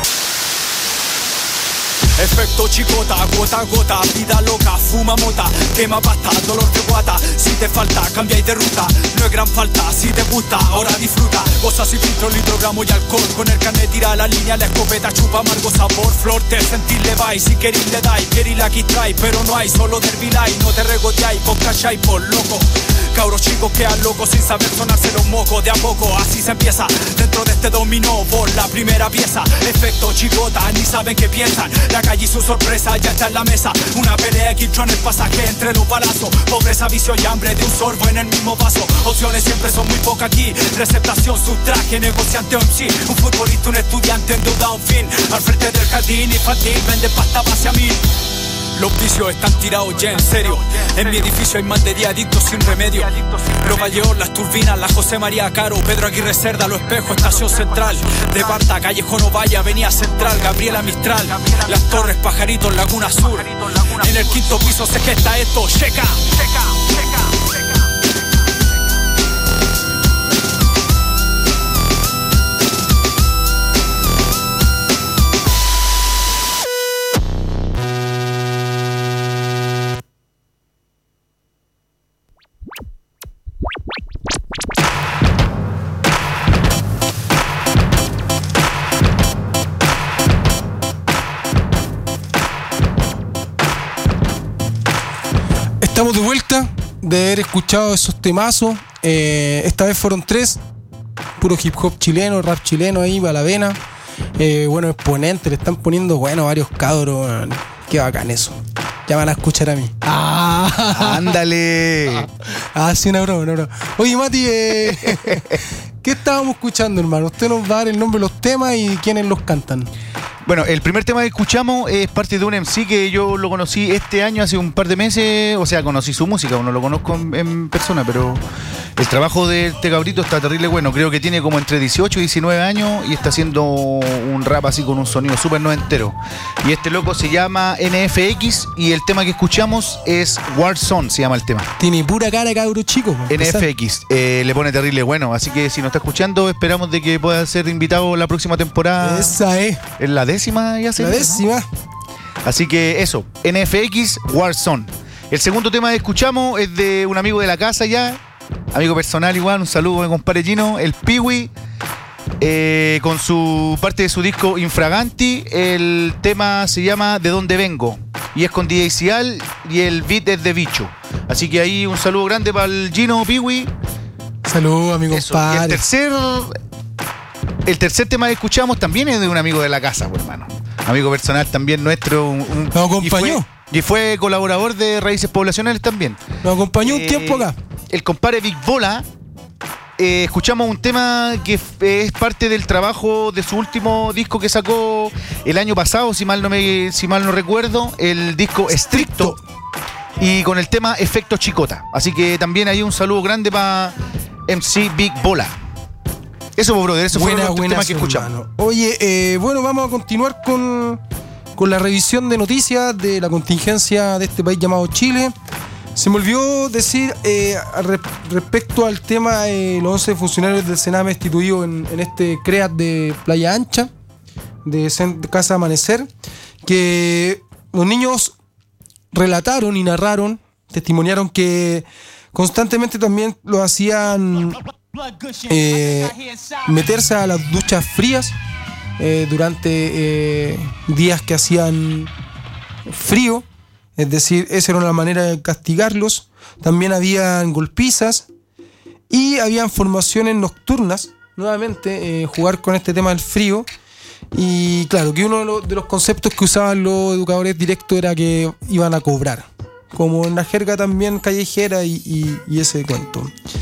Efecto chicota, gota a gota, vida loca, fuma mota, quema pasta, dolor de guata. Si te falta, cambia y de ruta. No es gran falta, si te gusta, ahora disfruta. Cosas y filtro, litrogramo y alcohol. Con el carnet tira la línea, la escopeta chupa amargo sabor. Flor te sentirle vais, si queréis le dais. Queréis aquí trae, pero no hay, solo dervilai. No te regoteáis, con cachai por loco. Cabros chicos quedan locos sin saber sonarse los mocos. De a poco, así se empieza. Dentro de este dominó, por la primera pieza. Efecto chicota, ni saben qué piensan. La calle y su sorpresa ya está en la mesa. Una pelea equipó en el pasaje entre los balazos. Pobreza, vicio y hambre de un sorbo en el mismo vaso. Opciones siempre son muy pocas aquí. Receptación, sustraje, negociante o M C. Un futbolista, un estudiante endeudado, un fin. Al frente del jardín infantil vende pasta base a mil. Los vicios están tirados ya en serio. En mi edificio hay más de diez adictos sin remedio. Los Valleón, las Turbinas, la José María Caro, Pedro Aguirre Cerda, Los Espejos, Estación Central. De Parta, Callejón Ovalle, Avenida Central, Gabriela Mistral. Las Torres, Pajaritos, Laguna Sur. En el quinto piso se gesta esto, checa, checa, checa. Estamos de vuelta de haber escuchado esos temazos. Eh, esta vez fueron tres. Puro hip hop chileno, rap chileno ahí, para la vena. Eh, bueno, exponentes, le están poniendo, bueno, varios cabros. Man. Qué bacán eso. Ya van a escuchar a mí. ¡Ah! ¡Ándale! Ah, sí, una broma, una broma. Oye, Mati, eh, ¿qué estábamos escuchando, hermano? Usted nos va a dar el nombre de los temas y quiénes los cantan. Bueno, el primer tema que escuchamos es parte de un M C que yo lo conocí este año, hace un par de meses. O sea, conocí su música, no lo conozco en, en persona, pero el trabajo de este cabrito está terrible bueno. Creo que tiene como entre dieciocho y diecinueve años y está haciendo un rap así con un sonido súper noventero. Y este loco se llama N F X y el tema que escuchamos es Warzone, se llama el tema. Tiene pura cara, cabro chico. N F X, eh, le pone terrible bueno. Así que si nos está escuchando, esperamos de que pueda ser invitado la próxima temporada. Esa es. En la décima ya se La décima. ¿no? Así que eso, N F X, Warzone. El segundo tema que escuchamos es de un amigo de la casa ya, amigo personal igual, un saludo a mi compadre Gino, el Piwi, eh, con su parte de su disco Infraganti. El tema se llama De Dónde Vengo y es con D J Cial y el beat es de Bicho. Así que ahí un saludo grande para el Gino, Piwi. Saludos, amigo compadre. El tercer, el tercer tema que escuchamos también es de un amigo de la casa, pues, hermano. Amigo personal también nuestro. Un, un, Nos acompañó. Y fue, y fue colaborador de Raíces Poblacionales también. Nos acompañó eh, un tiempo acá. El compadre Big Bola. Eh, escuchamos un tema que es parte del trabajo de su último disco que sacó el año pasado, si mal no me, si mal no recuerdo, el disco Estricto. Y con el tema Efecto Chicota. Así que también hay un saludo grande para M C Big Bola. Eso, brother, eso buena, fue el buena tema que escuchamos. Hermano. Oye, eh, bueno, vamos a continuar con, con la revisión de noticias de la contingencia de este país llamado Chile. Se me olvidó decir eh, re, respecto al tema de eh, los once funcionarios del Sename destituidos en, en este CREAT de Playa Ancha, de, de Casa Amanecer, que los niños relataron y narraron, testimoniaron que constantemente también lo hacían eh, meterse a las duchas frías eh, durante eh, días que hacían frío, es decir, esa era una manera de castigarlos. También habían golpizas y habían formaciones nocturnas, nuevamente eh, jugar con este tema del frío. Y claro, que uno de los, de los conceptos que usaban los educadores directos era que iban a cobrar, como en la jerga también callejera y, y, y ese cuento.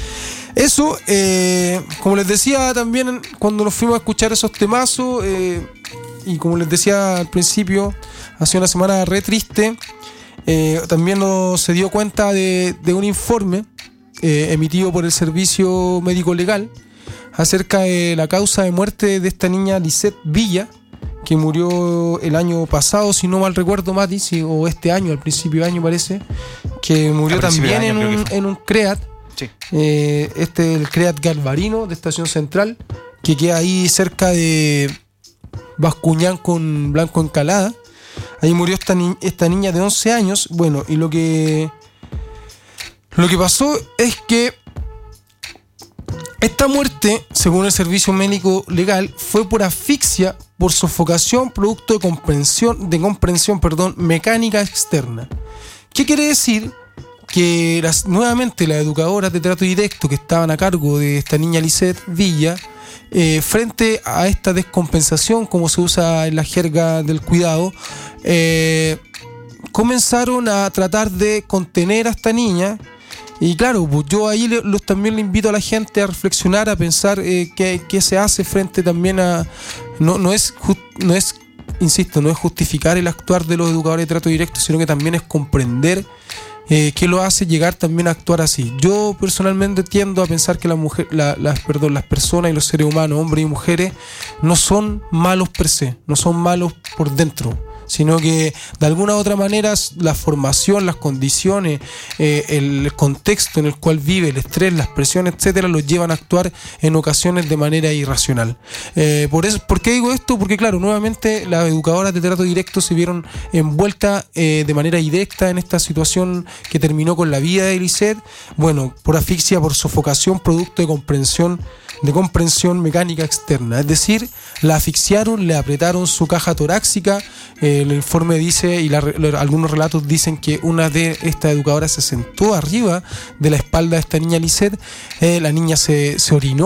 Eso, eh, como les decía también cuando nos fuimos a escuchar esos temazos, eh, y como les decía al principio, hace una semana re triste, eh, también nos se dio cuenta de, de un informe eh, emitido por el Servicio Médico Legal acerca de la causa de muerte de esta niña Lisette Villa, que murió el año pasado, si no mal recuerdo, Mati, si, o este año, al principio de año parece, que murió también año, en, un, en un CREAT. Sí. Eh, este es el CREAT Galvarino de Estación Central, que queda ahí cerca de Bascuñán con Blanco Encalada. Ahí murió esta, ni- esta niña de once años. Bueno, y lo que lo que pasó es que esta muerte, según el Servicio Médico Legal, fue por asfixia, por sofocación, producto de comprensión, de comprensión, perdón, mecánica externa. ¿Qué quiere decir? Que las, nuevamente las educadoras de trato directo que estaban a cargo de esta niña Lisette Villa, eh, frente a esta descompensación, como se usa en la jerga del cuidado, eh, comenzaron a tratar de contener a esta niña. Y claro, pues yo ahí le, los, también le invito a la gente a reflexionar, a pensar eh, qué, qué se hace frente también a... No, no es, no es, insisto, no es justificar el actuar de los educadores de trato directo, sino que también es comprender eh, qué lo hace llegar también a actuar así. Yo personalmente tiendo a pensar que la mujer, la, las, perdón, las personas y los seres humanos, hombres y mujeres, no son malos per se, no son malos por dentro, sino que de alguna u otra manera la formación, las condiciones, eh, el contexto en el cual vive, el estrés, las presiones, etcétera, los llevan a actuar en ocasiones de manera irracional. Eh, por eso, ¿por qué digo esto? Porque claro, nuevamente las educadoras de trato directo se vieron envueltas eh, de manera directa en esta situación que terminó con la vida de Lisette, bueno, por asfixia, por sofocación, producto de comprensión de comprensión mecánica externa, es decir, la asfixiaron, le apretaron su caja torácica. Eh, el informe dice, y la, la, algunos relatos dicen que una de estas educadoras se sentó arriba de la espalda de esta niña Lisette, eh, la niña se, se orinó,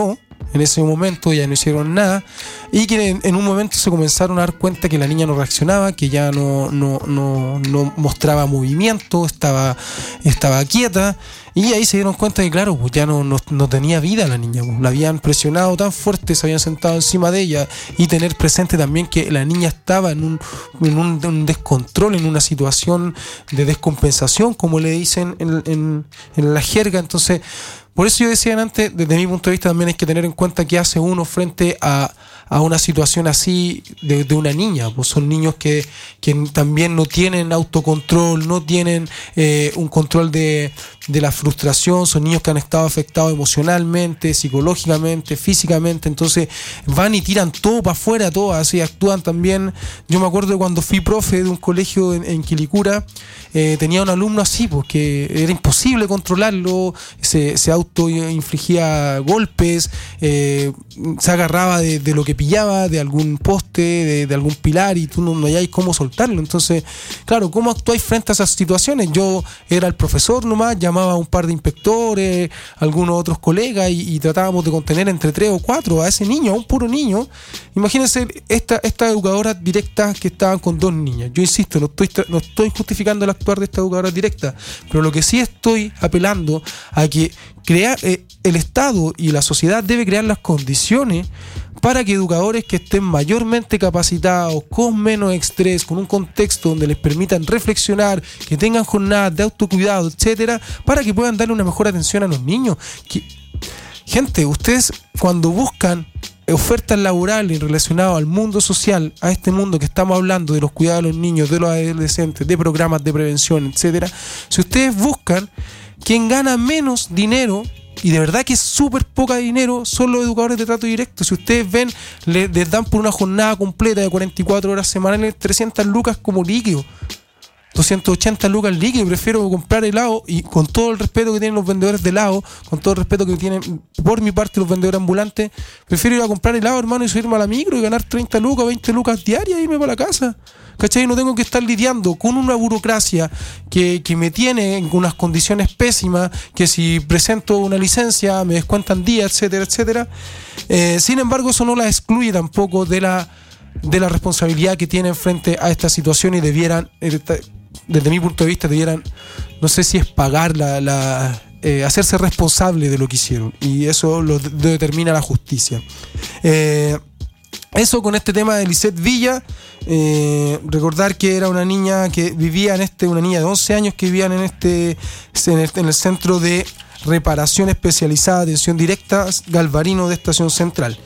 en ese momento, ya no hicieron nada, y que en, en un momento se comenzaron a dar cuenta que la niña no reaccionaba, que ya no, no, no, no mostraba movimiento, estaba, estaba quieta, y ahí se dieron cuenta que claro, pues ya no, no, no tenía vida la niña, pues la habían presionado tan fuerte, se habían sentado encima de ella, y tener presente también que la niña estaba en un, en un, un descontrol, en una situación de descompensación, como le dicen en, en, en la jerga. Entonces, por eso yo decía antes, desde mi punto de vista también hay que tener en cuenta qué hace uno frente a, a una situación así de, de una niña. Pues son niños que, que también no tienen autocontrol, no tienen eh, un control de, de la frustración, son niños que han estado afectados emocionalmente, psicológicamente, físicamente, entonces van y tiran todo para afuera, todo así, actúan también. Yo me acuerdo cuando fui profe de un colegio en, en Quilicura, eh, tenía un alumno así, porque era imposible controlarlo, se, se autoinfligía golpes, eh, se agarraba de, de lo que pillaba, de algún poste, de, de algún pilar, y tú no, no hayáis cómo soltarlo. Entonces, claro, ¿cómo actuáis frente a esas situaciones? Yo era el profesor nomás, llamaba a un par de inspectores, algunos otros colegas, y, y tratábamos de contener entre tres o cuatro a ese niño, a un puro niño. Imagínense esta, estas educadoras directas que estaban con dos niñas. Yo insisto, no estoy, no estoy justificando el actuar de estas educadoras directas, pero lo que sí estoy apelando a que crear, eh, el Estado y la sociedad debe crear las condiciones para que educadores que estén mayormente capacitados, con menos estrés, con un contexto donde les permitan reflexionar, que tengan jornadas de autocuidado, etcétera, para que puedan darle una mejor atención a los niños. Que, gente, ustedes cuando buscan ofertas laborales relacionadas al mundo social, a este mundo que estamos hablando de los cuidados de los niños, de los adolescentes, de programas de prevención, etcétera, si ustedes buscan quien gana menos dinero, y de verdad que es súper poca dinero, son los educadores de trato directo. Si ustedes ven, les, les dan por una jornada completa de cuarenta y cuatro horas semanales trescientas lucas como líquido, doscientas ochenta lucas líquido. Prefiero comprar helado, y con todo el respeto que tienen los vendedores de helado, con todo el respeto que tienen por mi parte los vendedores ambulantes, prefiero ir a comprar helado, hermano, y subirme a la micro y ganar treinta lucas, veinte lucas diarias y irme para la casa. ¿Cachai? No tengo que estar lidiando con una burocracia que, que me tiene en unas condiciones pésimas, que si presento una licencia me descuentan días, etcétera, etcétera. Eh, sin embargo, eso no la excluye tampoco de la, de la responsabilidad que tienen frente a esta situación, y debieran, desde mi punto de vista, debieran, no sé si es pagar la... la eh, hacerse responsable de lo que hicieron, y eso lo de- determina la justicia. Eh, Eso con este tema de Lisette Villa. Eh, recordar que era una niña que vivía en este, una niña de once años que vivía en este, en el, en el centro de reparación especializada, atención directa, Galvarino de Estación Central.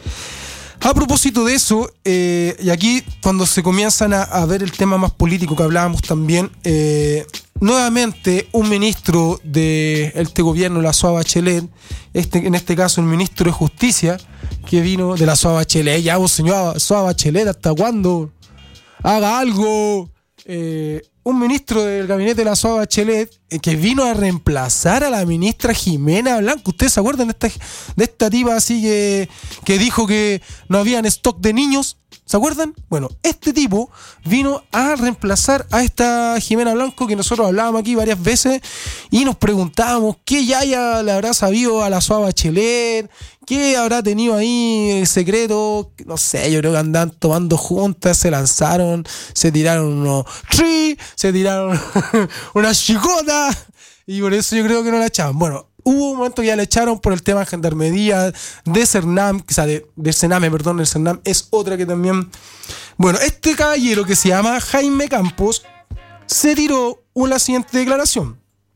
A propósito de eso, eh, y aquí cuando se comienzan a, a ver el tema más político que hablábamos también, eh, nuevamente un ministro de este gobierno, la Soa Bachelet, este, en este caso el ministro de Justicia, que vino de la Soa Bachelet, ya vos señora Soa Bachelet, ¿hasta cuándo? Haga algo. Eh, un ministro del gabinete de la Soa Bachelet eh, que vino a reemplazar a la ministra Jimena Blanco. ¿Ustedes se acuerdan de esta, de esta tipa así que, que dijo que no habían stock de niños? ¿Se acuerdan? Bueno, este tipo vino a reemplazar a esta Jimena Blanco, que nosotros hablábamos aquí varias veces y nos preguntábamos qué ya, ya le habrá sabido a la Soa Bachelet, qué habrá tenido ahí el secreto. No sé, yo creo que andan tomando juntas, se lanzaron, se tiraron unos tri, se tiraron unas chicotas, y por eso yo creo que no la echaban. Bueno, hubo un momento que ya le echaron por el tema de gendarmería, de Cernam, o sea, de, de Sename, perdón, el Cernam es otra que también... Bueno, este caballero que se llama Jaime Campos se tiró una siguiente declaración.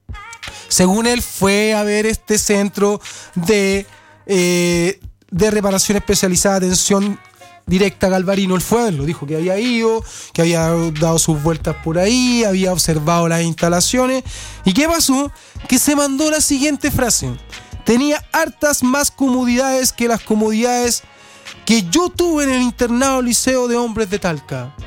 Según él, fue a ver este centro de, eh, de reparación especializada, atención directa Galvarino. Él fue a verlo, dijo que había ido, que había dado sus vueltas por ahí, había observado las instalaciones. ¿Y qué pasó? Que se mandó la siguiente frase: tenía hartas más comodidades que las comodidades que yo tuve en el internado Liceo de Hombres de Talca.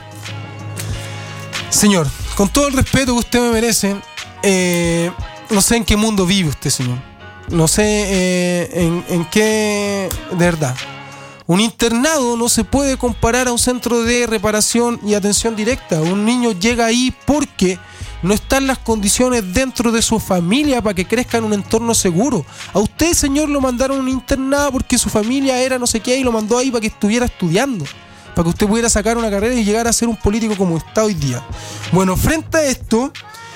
Señor, con todo el respeto que usted me merece, eh, no sé en qué mundo vive usted, señor. No sé eh, en, en qué... De verdad. Un internado no se puede comparar a un centro de reparación y atención directa. Un niño llega ahí porque no están las condiciones dentro de su familia para que crezca en un entorno seguro. A usted, señor, lo mandaron a un internado porque su familia era no sé qué y lo mandó ahí para que estuviera estudiando, para que usted pudiera sacar una carrera y llegar a ser un político como está hoy día. Bueno, frente a esto,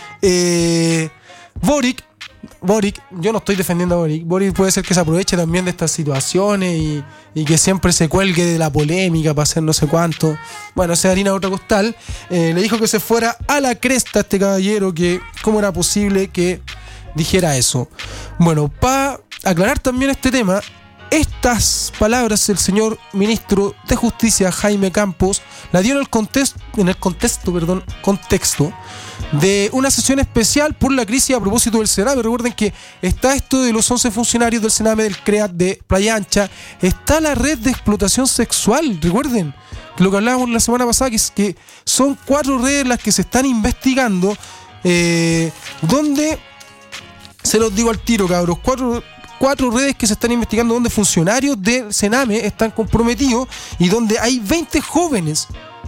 eh, Boric, Boric, yo no estoy defendiendo a Boric, Boric puede ser que se aproveche también de estas situaciones y, y que siempre se cuelgue de la polémica para hacer no sé cuánto. Bueno, esa harina de otra costal. Eh, le dijo que se fuera a la cresta a este caballero, que cómo era posible que dijera eso. Bueno, para aclarar también este tema, estas palabras el señor ministro de Justicia, Jaime Campos, la dio en el contexto, en el contexto, perdón, contexto de una sesión especial por la crisis a propósito del Sename. Recuerden que está esto de los once funcionarios del Sename, del CREAT de Playa Ancha, está la red de explotación sexual. Recuerden lo que hablábamos la semana pasada, que es que son cuatro redes las que se están investigando, eh, donde, se los digo al tiro, cabros, cuatro... Cuatro redes que se están investigando donde funcionarios del Sename están comprometidos y donde hay veinte jóvenes,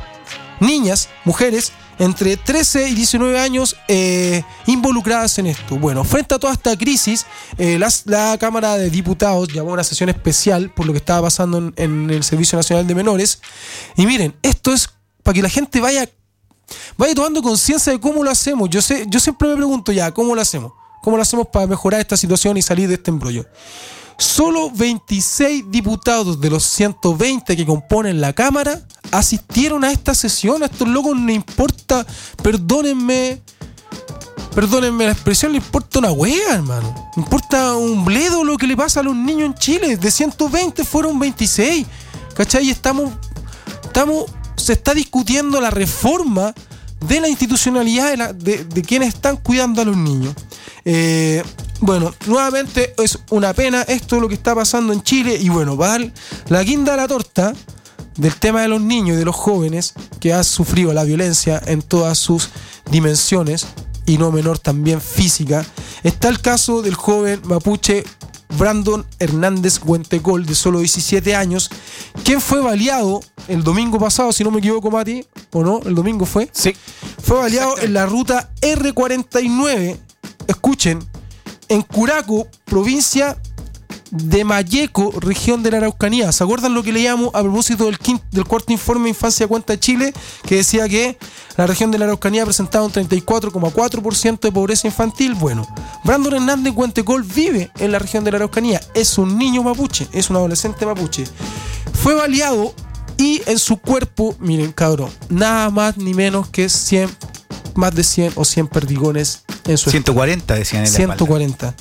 niñas, mujeres, entre trece y diecinueve años eh, involucradas en esto. Bueno, frente a toda esta crisis, eh, las, la Cámara de Diputados llamó a una sesión especial por lo que estaba pasando en, en el Servicio Nacional de Menores. Y miren, esto es para que la gente vaya, vaya tomando conciencia de cómo lo hacemos. Yo sé, yo siempre me pregunto ya, ¿cómo lo hacemos? ¿Cómo lo hacemos para mejorar esta situación y salir de este embrollo? Solo veintiséis diputados de los ciento veinte que componen la Cámara asistieron a esta sesión. A estos locos no importa, perdónenme, perdónenme la expresión, le importa una wea, hermano. Le importa un bledo lo que le pasa a los niños en Chile. De ciento veinte fueron veintiséis. ¿Cachai? Y estamos, estamos, se está discutiendo la reforma de la institucionalidad de, la, de, de quienes están cuidando a los niños. Eh, bueno, nuevamente es una pena esto lo que está pasando en Chile. Y bueno, va a dar la guinda a la torta del tema de los niños y de los jóvenes que han sufrido la violencia en todas sus dimensiones, y no menor también física. Está el caso del joven mapuche Brandon Hernández Huentecol, de solo diecisiete años, quien fue baleado el domingo pasado, si no me equivoco, Mati, ¿o no? ¿El domingo fue? Sí. Fue baleado en la ruta erre cuarenta y nueve, escuchen, en Curaco, provincia de Malleco, región de la Araucanía. ¿Se acuerdan lo que leíamos a propósito del, quinto, del cuarto informe Infancia Cuenta Chile? Que decía que la región de la Araucanía presentaba un treinta y cuatro coma cuatro por ciento de pobreza infantil. Bueno, Brandon Hernández Huentecol vive en la región de la Araucanía. Es un niño mapuche, es un adolescente mapuche. Fue baleado y en su cuerpo, miren, cabrón, nada más ni menos que cien, más de cien o cien perdigones en su ciento cuarenta decían en la ciento cuarenta.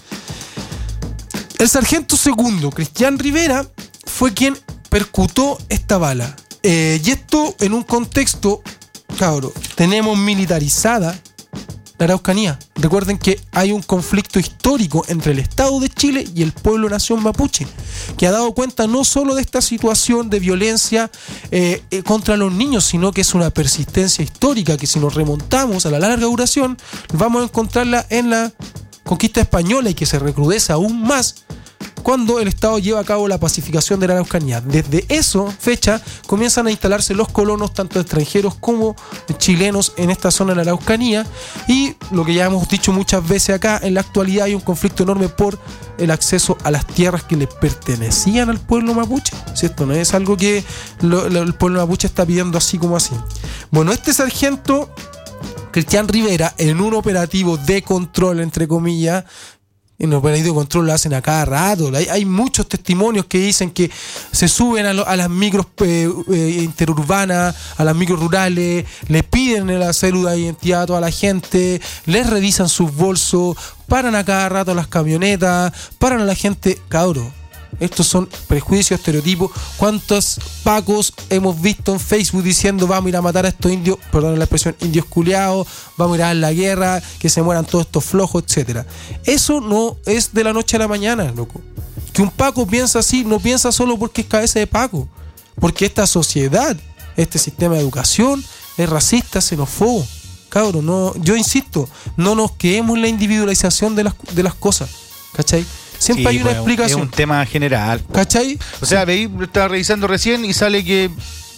El sargento segundo, Cristian Rivera, fue quien percutó esta bala. Eh, y esto en un contexto, cabro, tenemos militarizada la Araucanía. Recuerden que hay un conflicto histórico entre el Estado de Chile y el pueblo nación mapuche, que ha dado cuenta no solo de esta situación de violencia eh, eh, contra los niños, sino que es una persistencia histórica que, si nos remontamos a la larga duración, vamos a encontrarla en la conquista española, y que se recrudece aún más cuando el Estado lleva a cabo la pacificación de la Araucanía. Desde esa fecha comienzan a instalarse los colonos, tanto extranjeros como chilenos, en esta zona de la Araucanía, y lo que ya hemos dicho muchas veces acá, en la actualidad hay un conflicto enorme por el acceso a las tierras que le pertenecían al pueblo mapuche. Si esto no es algo que lo, lo, el pueblo mapuche está pidiendo así como así. Bueno, este sargento Cristian Rivera, en un operativo de control, entre comillas, en el operativo de control lo hacen a cada rato. Hay, hay muchos testimonios que dicen que se suben a, lo, a las micros eh, eh, interurbanas, a las micros rurales, le piden la cédula de identidad a toda la gente, les revisan sus bolsos, paran a cada rato las camionetas, paran a la gente. Cabro, estos son prejuicios, estereotipos. ¿Cuántos pacos hemos visto en Facebook diciendo vamos a ir a matar a estos indios, perdón la expresión, indios culiados, vamos a ir a dar la guerra, que se mueran todos estos flojos, etcétera? Eso no es de la noche a la mañana, loco. Que un paco piensa así, no piensa solo porque es cabeza de paco, porque esta sociedad, este sistema de educación es racista, xenófobo. Cabrón, no, yo insisto, no nos quedemos en la individualización de las, de las cosas, ¿cachai? Siempre sí, hay una bueno, explicación. Es un tema general. ¿Cachai? O sea, veí, estaba revisando recién y sale que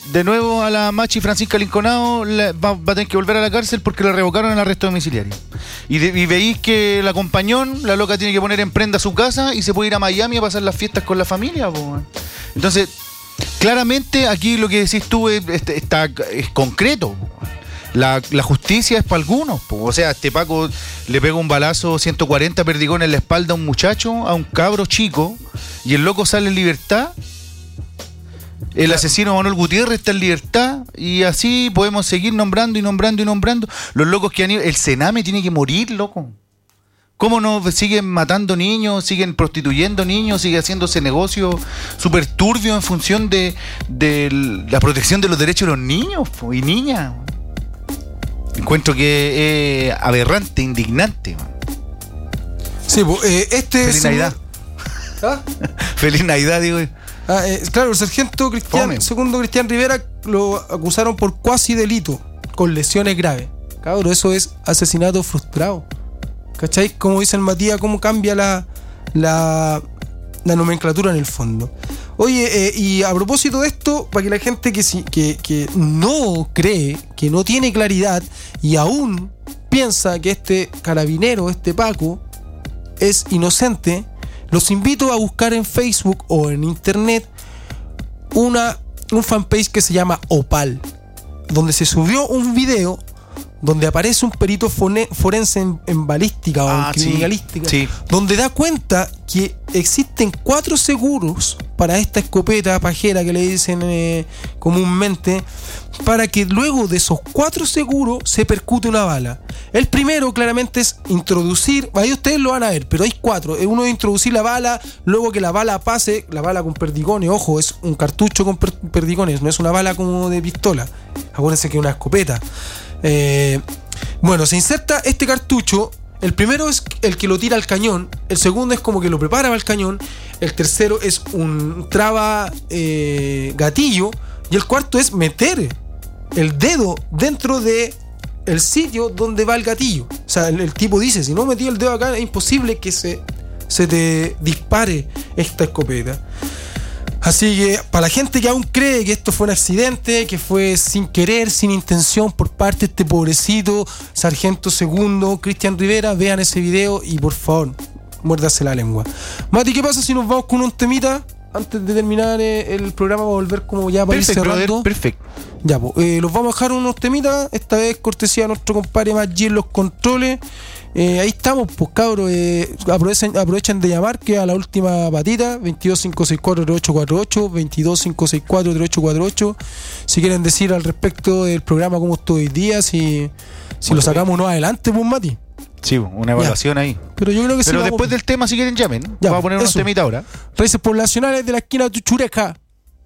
de nuevo a la Machi Francisca Linconado la, va, va a tener que volver a la cárcel porque le revocaron el arresto domiciliario. Y, de, y veis que la compañón, la loca tiene que poner en prenda su casa y se puede ir a Miami a pasar las fiestas con la familia, po. Entonces, claramente aquí lo que decís tú es, es, está, es concreto. La, la justicia es para algunos, po. O sea, este Paco le pega un balazo ciento cuarenta perdigones en la espalda a un muchacho, a un cabro chico, y el loco sale en libertad. El asesino Manuel Gutiérrez está en libertad y así podemos seguir nombrando y nombrando y nombrando. Los locos que han ido... El Sename tiene que morir, loco. ¿Cómo no siguen matando niños, siguen prostituyendo niños, sigue haciéndose negocio súper turbio en función de, de la protección de los derechos de los niños y niñas? Encuentro que es aberrante, indignante. Sí, pues, eh, este Feliz es... Navidad. ¿Ah? Feliz Navidad, digo. Ah, eh, claro, el sargento Cristian, Fome. segundo Cristian Rivera lo acusaron por cuasi delito, con lesiones graves. Cabrón, eso es asesinato frustrado. ¿Cachai? Como dice el Matías, cómo cambia la, la, la nomenclatura en el fondo. Oye, eh, y a propósito de esto, para que la gente que, que, que no cree, que no tiene claridad y aún piensa que este carabinero, este Paco, es inocente, los invito a buscar en Facebook o en internet una, un fanpage que se llama Opal, donde se subió un video donde aparece un perito fone, forense en, en balística o ah, en criminalística, sí, sí. donde da cuenta que existen cuatro seguros para esta escopeta pajera que le dicen eh, comúnmente, para que luego de esos cuatro seguros se percute una bala. El primero claramente es introducir, ahí ustedes lo van a ver, pero hay cuatro. Uno es introducir la bala, luego que la bala pase, la bala con perdigones, ojo, es un cartucho con per- perdigones, no es una bala como de pistola. Acuérdense que es una escopeta. Eh, bueno, se inserta este cartucho. El primero es el que lo tira al cañón, el segundo es como que lo prepara para el cañón, el tercero es un traba eh, gatillo y el cuarto es meter el dedo dentro de el sitio donde va el gatillo. O sea, el, el tipo dice, si no metí el dedo acá es imposible que se, se te dispare esta escopeta. Así que para la gente que aún cree que esto fue un accidente, que fue sin querer, sin intención por parte de este pobrecito sargento segundo Cristian Rivera, vean ese video y por favor, muérdase la lengua. Mati, ¿qué pasa si nos vamos con un temita? Antes de terminar eh, el programa, va a volver como ya para ir cerrando. Brother, perfecto. Ya, pues, eh, los vamos a dejar unos temitas, esta vez cortesía de nuestro compadre Maggi en los controles. Eh, ahí estamos, pues cabros, eh, aprovechen, aprovechen de llamar, que a la última patita, veintidós cinco sesenta y cuatro treinta y ocho cuarenta y ocho, veintidós cinco sesenta y cuatro treinta y ocho cuarenta y ocho, si quieren decir al respecto del programa cómo estuvo hoy día, si, si lo sacamos no adelante, pues Mati. Sí, una evaluación ya. Ahí. Pero yo creo que Pero sí, después vamos... del tema, si quieren, llamen. Ya, vamos a poner eso. unos temitas ahora. Raíces poblacionales de la esquina de Chuchureca.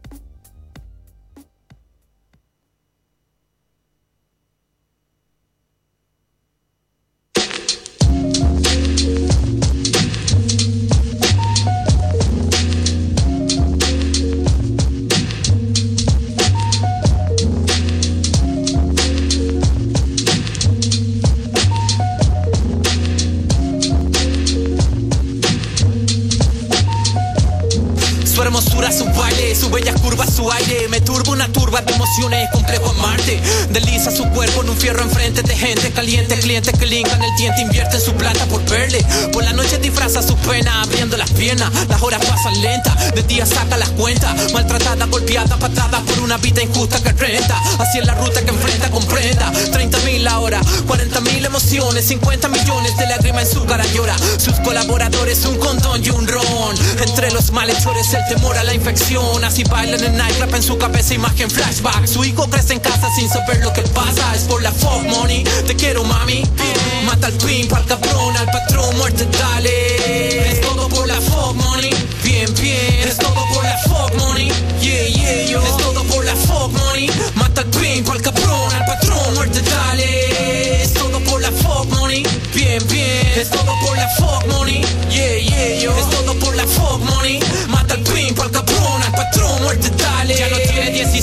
Su hermosura, su baile, su bellas curvas, su aire. Me turba una turba de emociones, complejo amarte. Desliza su cuerpo en un fierro enfrente de gente caliente. Clientes que linkan el diente, invierten su plata por verle. Por la noche disfraza su pena, abriendo las piernas. Las horas pasan lentas, de día saca las cuentas. Maltratada, golpeada, patada por una vida injusta que renta. Así es la ruta que enfrenta, comprenda. treinta mil la hora, cuarenta mil emociones, cincuenta millones de lágrimas en su cara llora. Sus colaboradores, un condón y un ron. Entre los malhechores, el temor a la infección. Así bailan en nightclub, en su cabeza imagen flashback. Su hijo crece en casa sin saber lo que pasa. Es por la fuck money, te quiero mami. Mata al pimp, al cabrón, al patrón, muerte dale. Es todo por la fuck money, bien, bien. Es todo por la fuck money, yeah, yeah, yo. Es todo por la fuck money. Mata al pimp, al cabrón, al patrón, muerte dale. Es todo por la fuck money, bien, bien. Es todo por la fuck money, yeah, yeah, yo. Es todo por la fuck money. Mata al pimp, al cabrón, al patrón, muerte dale. Ya no tiene dieciséis, ok,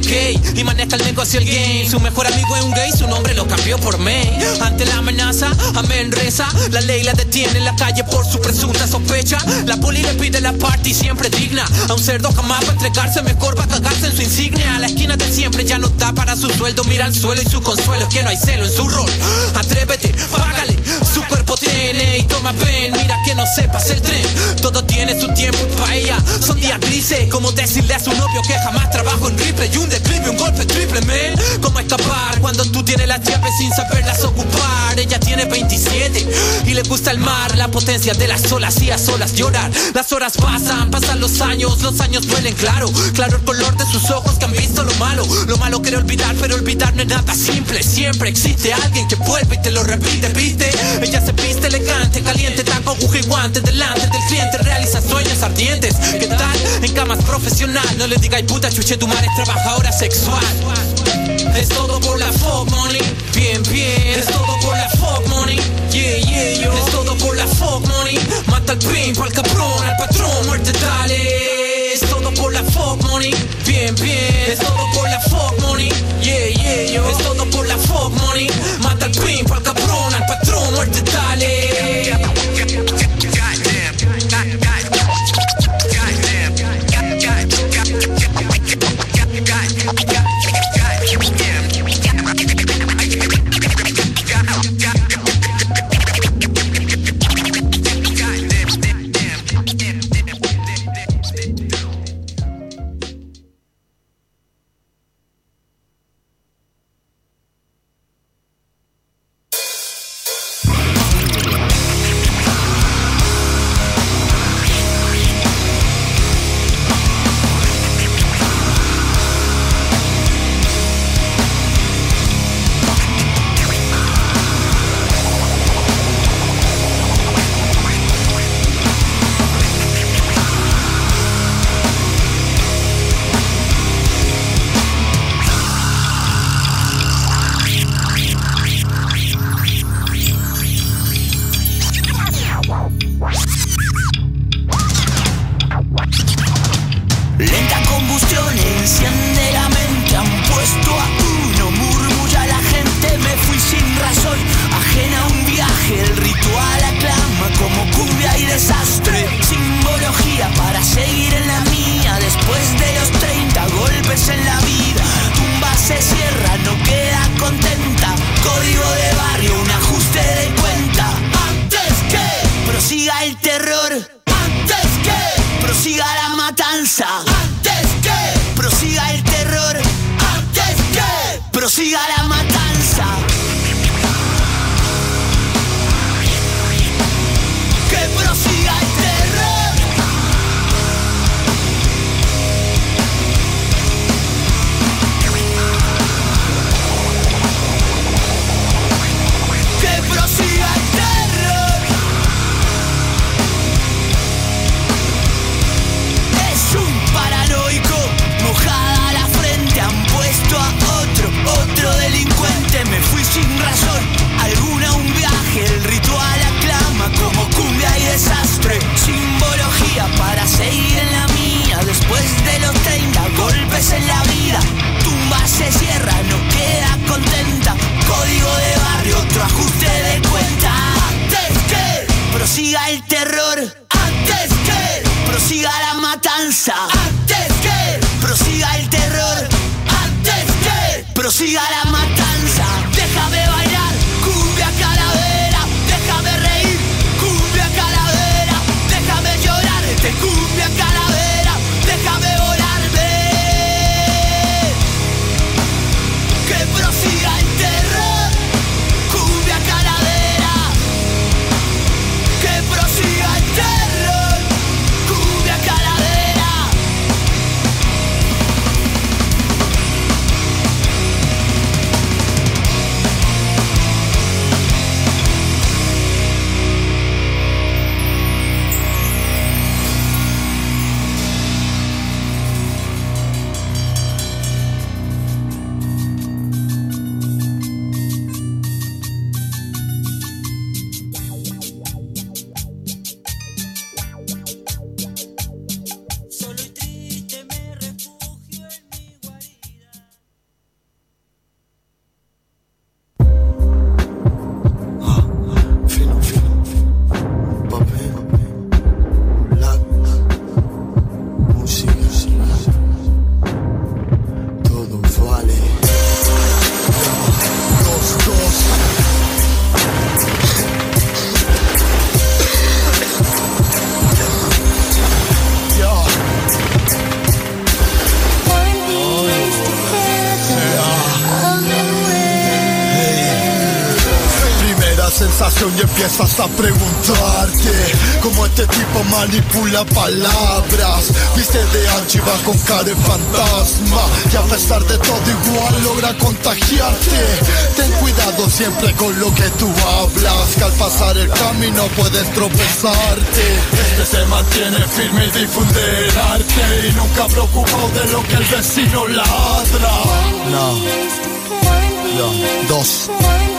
ok, y maneja el negocio el game. Su mejor amigo es un gay, su nombre lo cambió por May. Ante la amenaza, amén reza. La ley la detiene en la calle por su presunta sospecha. La poli le pide la party siempre digna. A un cerdo jamás va a entregarse, mejor va a cagarse en su insignia. A la esquina de siempre ya no da para su sueldo. Mira al suelo y su consuelo es que no hay celo en su rol. Atrévete, págale, su cuerpo tiene y toma ven. Mira que no sepas el tren, todo tiene su tiempo pa' ella. Son días grises, como decirle a su novio que jamás trabajo en rifle. Y un declive, un golpe triple, man. Cómo escapar cuando tú tienes las llaves sin saberlas ocupar. Ella tiene veintisiete y le gusta el mar, la potencia de las olas y a solas llorar. Las horas pasan, pasan los años, los años duelen, claro. Claro el color de sus ojos que han visto lo malo. Lo malo quiere olvidar, pero olvidar no es nada simple. Siempre existe alguien que vuelve y te lo repite, ¿viste? Ella se viste elegante, caliente, taco, aguja y guante. Delante del cliente realiza sueños ardientes. ¿Qué tal? En camas profesional. No le digas puta chuche, tu madre es trabajadora sexual. Es todo por la fuck money, bien, bien. Es todo por la fuck money, yeah, yeah, yo. Es todo por la fuck money. Mata al pimp, al cabrón, al patrón, muerte dale. Es todo por la fuck money, bien, bien. Es todo por la fuck money, yeah, yeah, yo. Es todo por la fuck money. Mata al pimp, al cabrón, al patrón, muerte dale. sensación y empiezas a preguntarte cómo este tipo manipula palabras. Viste de ancho y va con cara de fantasma, y a pesar de todo igual logra contagiarte. Ten cuidado siempre con lo que tú hablas, que al pasar el camino puedes tropezarte. Este se mantiene firme y difunde el arte, y nunca preocupado de lo que el vecino ladra. No, no, dos.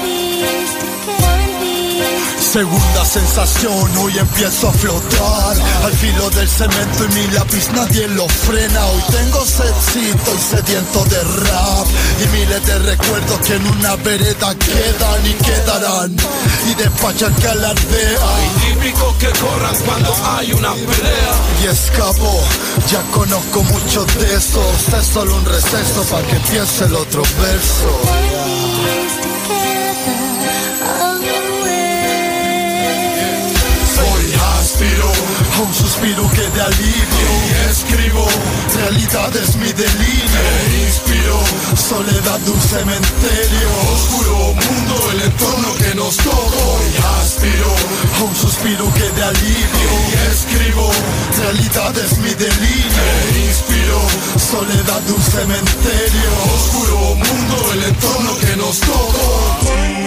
Segunda sensación, hoy empiezo a flotar al filo del cemento y mi lápiz nadie lo frena. Hoy tengo sedcito y sediento de rap, y miles de recuerdos que en una vereda quedan y quedarán, y despachan que alardean. Y típico que corran cuando hay una pelea. Y escapo, ya conozco muchos de esos. Es solo un receso para que empiece el otro verso. Aspiro a un suspiro que de alivio, y escribo, realidad es mi delirio. Me inspiro, soledad de un cementerio, oscuro mundo, el entorno que nos tocó. Y aspiro a un suspiro que de alivio, y escribo, realidad es mi delirio. Me inspiro, soledad de un cementerio, oscuro mundo, el entorno que nos tocó.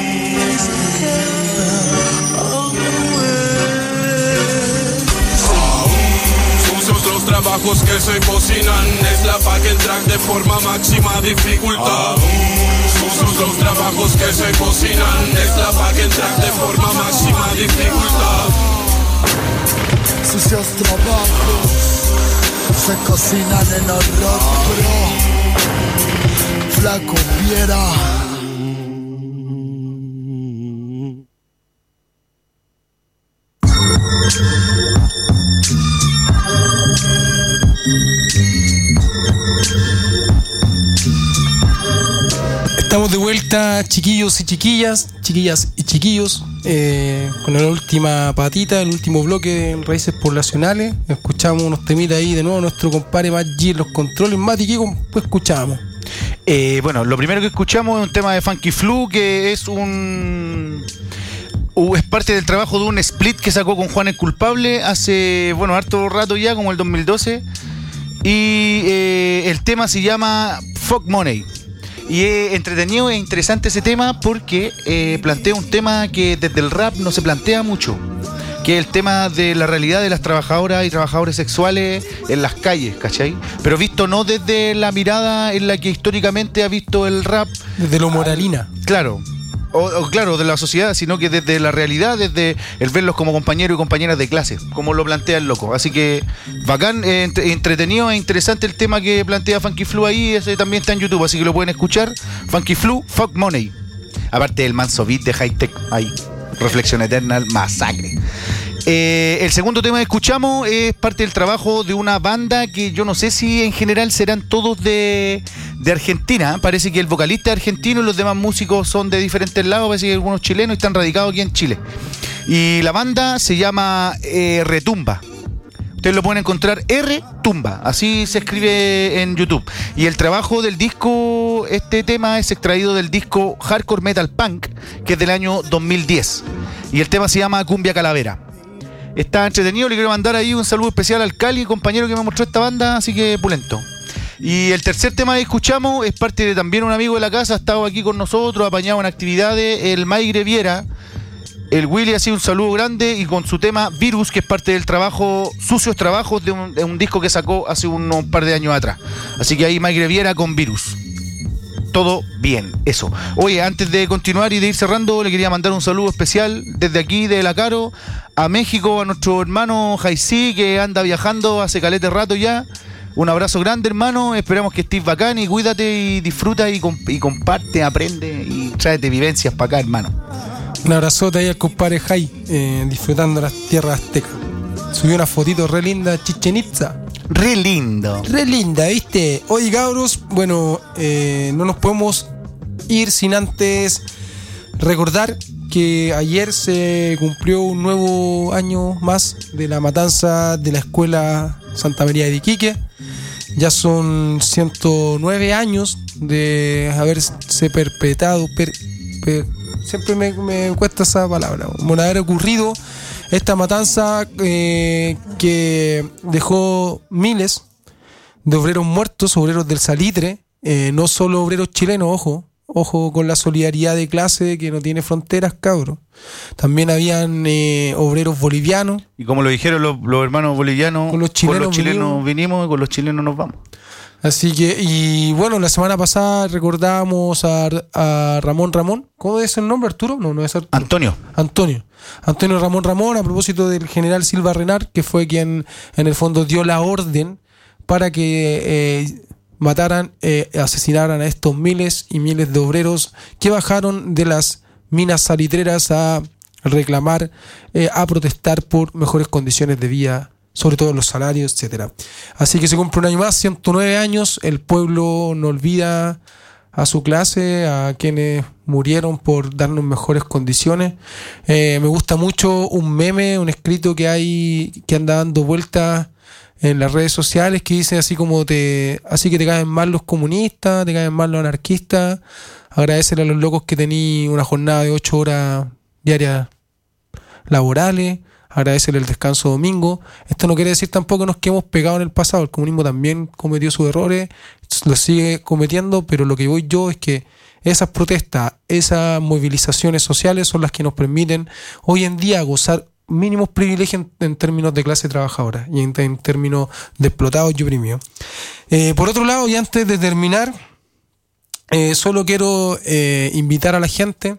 Los trabajos que se cocinan es la backing track de forma máxima dificultad. Sus los trabajos que se cocinan es la backing track de forma máxima dificultad. Sucios trabajos se cocinan en horror, bro. Flaco viera. Estamos de vuelta, chiquillos y chiquillas, chiquillas y chiquillos, eh, con la última patita, el último bloque de Raíces Poblacionales. Escuchamos unos temitas ahí de nuevo, nuestro compadre Matt G, los controles. Mati, ¿qué pues escuchamos? Eh, bueno, lo primero que escuchamos es un tema de Funky Flu, que es un... Uh, es parte del trabajo de un split que sacó con Juan el Culpable hace, bueno, harto rato ya, como el dos mil doce. Y eh, el tema se llama Fuck Money. Y es entretenido e interesante ese tema porque eh, plantea un tema que desde el rap no se plantea mucho, que es el tema de la realidad de las trabajadoras y trabajadores sexuales en las calles, ¿cachai? Pero visto no desde la mirada en la que históricamente ha visto el rap. Desde lo moralina. Claro. O, o claro, de la sociedad, sino que desde la realidad, desde el verlos como compañeros y compañeras de clase, como lo plantea el loco. Así que bacán, eh, entretenido e interesante el tema que plantea Funky Flu ahí. Ese también está en YouTube, así que lo pueden escuchar. Funky Flu, Fuck Money. Aparte del manso beat de High Tech ahí. Reflexión Eternal, masacre. Eh, el segundo tema que escuchamos es parte del trabajo de una banda que yo no sé si en general serán todos de, de Argentina. Parece que el vocalista es argentino y los demás músicos son de diferentes lados. Parece que algunos chilenos están radicados aquí en Chile. Y la banda se llama eh, Retumba. Ustedes lo pueden encontrar R Tumba, así se escribe en YouTube. Y el trabajo del disco, este tema es extraído del disco Hardcore Metal Punk, que es del año dos mil diez. Y el tema se llama Cumbia Calavera. Está entretenido, le quiero mandar ahí un saludo especial al Cali, compañero que me mostró esta banda, así que pulento. Y el tercer tema que escuchamos es parte de también un amigo de la casa, ha estado aquí con nosotros, apañado en actividades, el Maigre Viera. El Willy ha sido un saludo grande y con su tema Virus, que es parte del trabajo, Sucios Trabajos, de un, de un disco que sacó hace unos par de años atrás. Así que ahí Maigre Viera con Virus. Todo bien, eso. Oye, antes de continuar y de ir cerrando, le quería mandar un saludo especial desde aquí, de La Caro, a México, a nuestro hermano Jaicí, que anda viajando hace calete rato ya. Un abrazo grande, hermano. Esperamos que estés bacán y cuídate y disfruta y, comp- y comparte, aprende y tráete vivencias para acá, hermano. Un abrazote ahí al compadre Jai, eh, disfrutando las tierras aztecas. Subió una fotito re linda, Chichen Itza. Re lindo. Re linda, ¿viste? Oye, cabros, bueno, eh, no nos podemos ir sin antes recordar que ayer se cumplió un nuevo año más de la matanza de la escuela Santa María de Iquique. Ya son ciento nueve años de haberse perpetrado, per, per, siempre me, me cuesta esa palabra, bueno, haber ocurrido esta matanza eh, que dejó miles de obreros muertos, obreros del salitre, eh, no solo obreros chilenos, ojo, ojo con la solidaridad de clase que no tiene fronteras, cabros. También habían eh, obreros bolivianos. Y como lo dijeron los, los hermanos bolivianos, con los chilenos, con los chilenos vinimos. vinimos y con los chilenos nos vamos. Así que, y bueno, la semana pasada recordábamos a, a Ramón Ramón. ¿Cómo es el nombre, Arturo? No, no es Arturo. Antonio. Antonio. Antonio Ramón Ramón, a propósito del general Silva Renard, que fue quien en el fondo dio la orden para que eh, mataran, eh, asesinaran a estos miles y miles de obreros que bajaron de las minas salitreras a reclamar, eh, a protestar por mejores condiciones de vida, sobre todo los salarios, etcétera. Así que se cumple un año más, ciento nueve años, el pueblo no olvida a su clase, a quienes murieron por darnos mejores condiciones. Eh, me gusta mucho un meme, un escrito que hay, que anda dando vueltas en las redes sociales, que dice así como te, así que te caen mal los comunistas, te caen mal los anarquistas, agradecerle a los locos que tení una jornada de ocho horas diarias laborales, agradecerle el descanso domingo. Esto no quiere decir tampoco nos que hemos pegado en el pasado, el comunismo también cometió sus errores, los sigue cometiendo, pero lo que voy yo es que esas protestas, esas movilizaciones sociales son las que nos permiten hoy en día gozar mínimos privilegios en, en términos de clase trabajadora y en, en términos de explotados y oprimidos. Eh, por otro lado, y antes de terminar, eh, solo quiero eh, invitar a la gente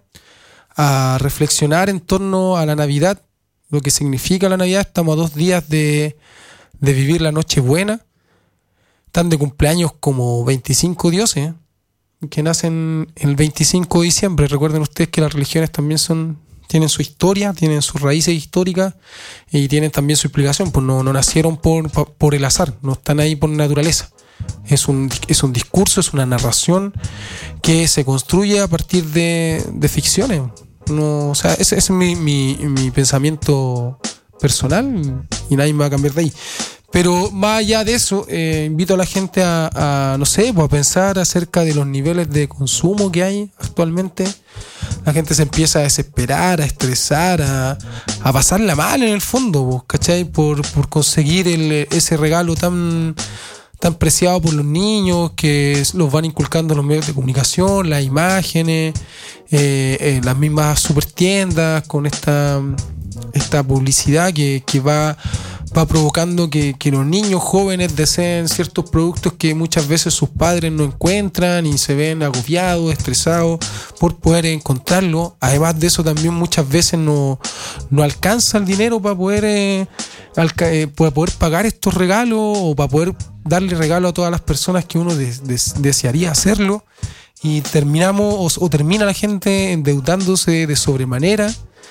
a reflexionar en torno a la Navidad, lo que significa la Navidad. Estamos a dos días de, de vivir la Nochebuena. Están de cumpleaños como veinticinco dioses, ¿eh? que nacen el veinticinco de diciembre. Recuerden ustedes que las religiones también son tienen su historia, tienen sus raíces históricas y tienen también su explicación, pues no, no nacieron por, por el azar, no están ahí por naturaleza. Es un, es un discurso, es una narración que se construye a partir de, de ficciones. No, o sea, ese, ese es mi, mi, mi pensamiento personal y nadie me va a cambiar de ahí. Pero más allá de eso, eh, invito a la gente a, a no sé, pues a pensar acerca de los niveles de consumo que hay actualmente. La gente se empieza a desesperar, a estresar, a, a pasarla mal en el fondo, pues, ¿cachai? Por, por conseguir el, ese regalo tan, tan preciado por los niños, que los van inculcando los medios de comunicación, las imágenes, eh, eh, las mismas supertiendas con esta, esta publicidad que, que va... va provocando que, que los niños jóvenes deseen ciertos productos que muchas veces sus padres no encuentran y se ven agobiados, estresados por poder encontrarlo. Además de eso, también muchas veces no, no alcanza el dinero para poder, eh, alca- eh, para poder pagar estos regalos o para poder darle regalo a todas las personas que uno des- des- desearía hacerlo, y terminamos o, o termina la gente endeudándose de sobremanera.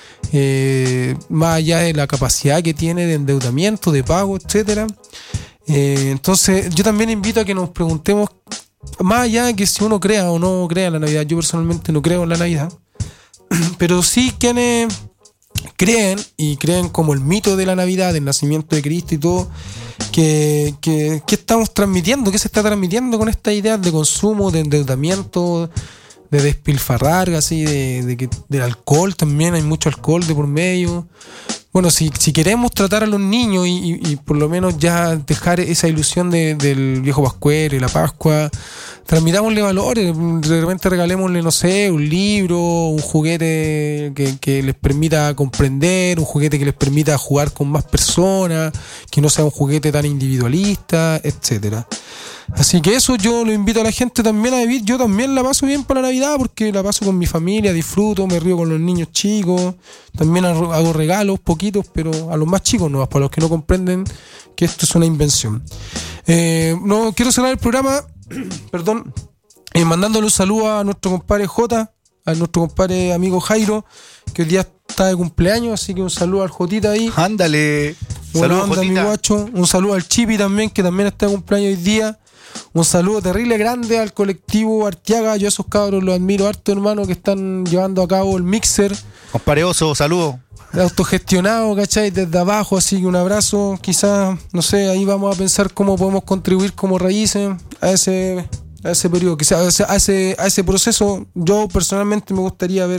Eh, más allá de la capacidad que tiene de endeudamiento, de pago, etcétera. Eh, entonces yo también invito a que nos preguntemos, más allá de que si uno crea o no crea en la Navidad. Yo personalmente no creo en la Navidad, pero sí quienes creen y creen como el mito de la Navidad, del nacimiento de Cristo y todo, que, que, que estamos transmitiendo, que se está transmitiendo con esta idea de consumo, de endeudamiento, de despilfarrar, así, de, de que del alcohol también, hay mucho alcohol de por medio. Bueno, si, si queremos tratar a los niños y, y, y por lo menos ya dejar esa ilusión de, del viejo pascuero y la Pascua, transmitámosle valores, de repente regalémosle, no sé, un libro, un juguete que, que les permita comprender, un juguete que les permita jugar con más personas, que no sea un juguete tan individualista, etcétera. Así que eso yo lo invito a la gente también a vivir. Yo también la paso bien para la Navidad porque la paso con mi familia, disfruto, me río con los niños chicos, también hago regalos, poquitos, pero a los más chicos no, para los que no comprenden que esto es una invención. Eh, no quiero cerrar el programa, perdón, eh, mandándole un saludo a nuestro compadre Jota, a nuestro compadre amigo Jairo, que hoy día está de cumpleaños, así que un saludo al Jotita ahí. Ándale. Saludos, mi guacho. Un saludo al Chipi también, que también está de cumpleaños hoy día. Un saludo terrible grande al colectivo Arteaga. Yo a esos cabros los admiro harto, hermano, que están llevando a cabo el mixer. Compadre Oso, saludos. Autogestionado, ¿cachai? Desde abajo, así que un abrazo. Quizás, no sé, ahí vamos a pensar cómo podemos contribuir como raíces a ese, a ese periodo, quizás a ese, a ese proceso. Yo personalmente me gustaría ver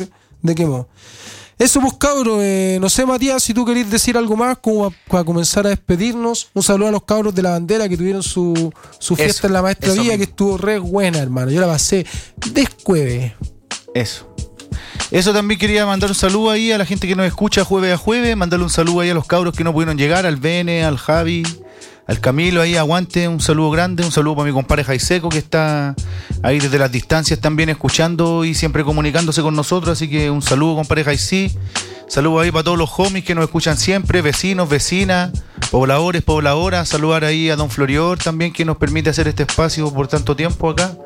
de qué modo. Eso pues cabros, eh, no sé Matías si tú querés decir algo más como para comenzar a despedirnos. Un saludo a los cabros de la bandera que tuvieron su, su fiesta eso, en la Maestra Vía, mismo. Que estuvo re buena, hermano. Yo la pasé descueve. Eso. Eso también quería mandar un saludo ahí a la gente que nos escucha jueves a jueves, mandarle un saludo ahí a los cabros que no pudieron llegar, al Bene, al Javi, al Camilo ahí, aguante, un saludo grande, un saludo para mi compadre Jaiseco que está ahí desde las distancias también escuchando y siempre comunicándose con nosotros, así que un saludo compadre Jaisí, saludo ahí para todos los homies que nos escuchan siempre, vecinos, vecinas, pobladores, pobladoras, saludar ahí a don Florior también que nos permite hacer este espacio por tanto tiempo acá,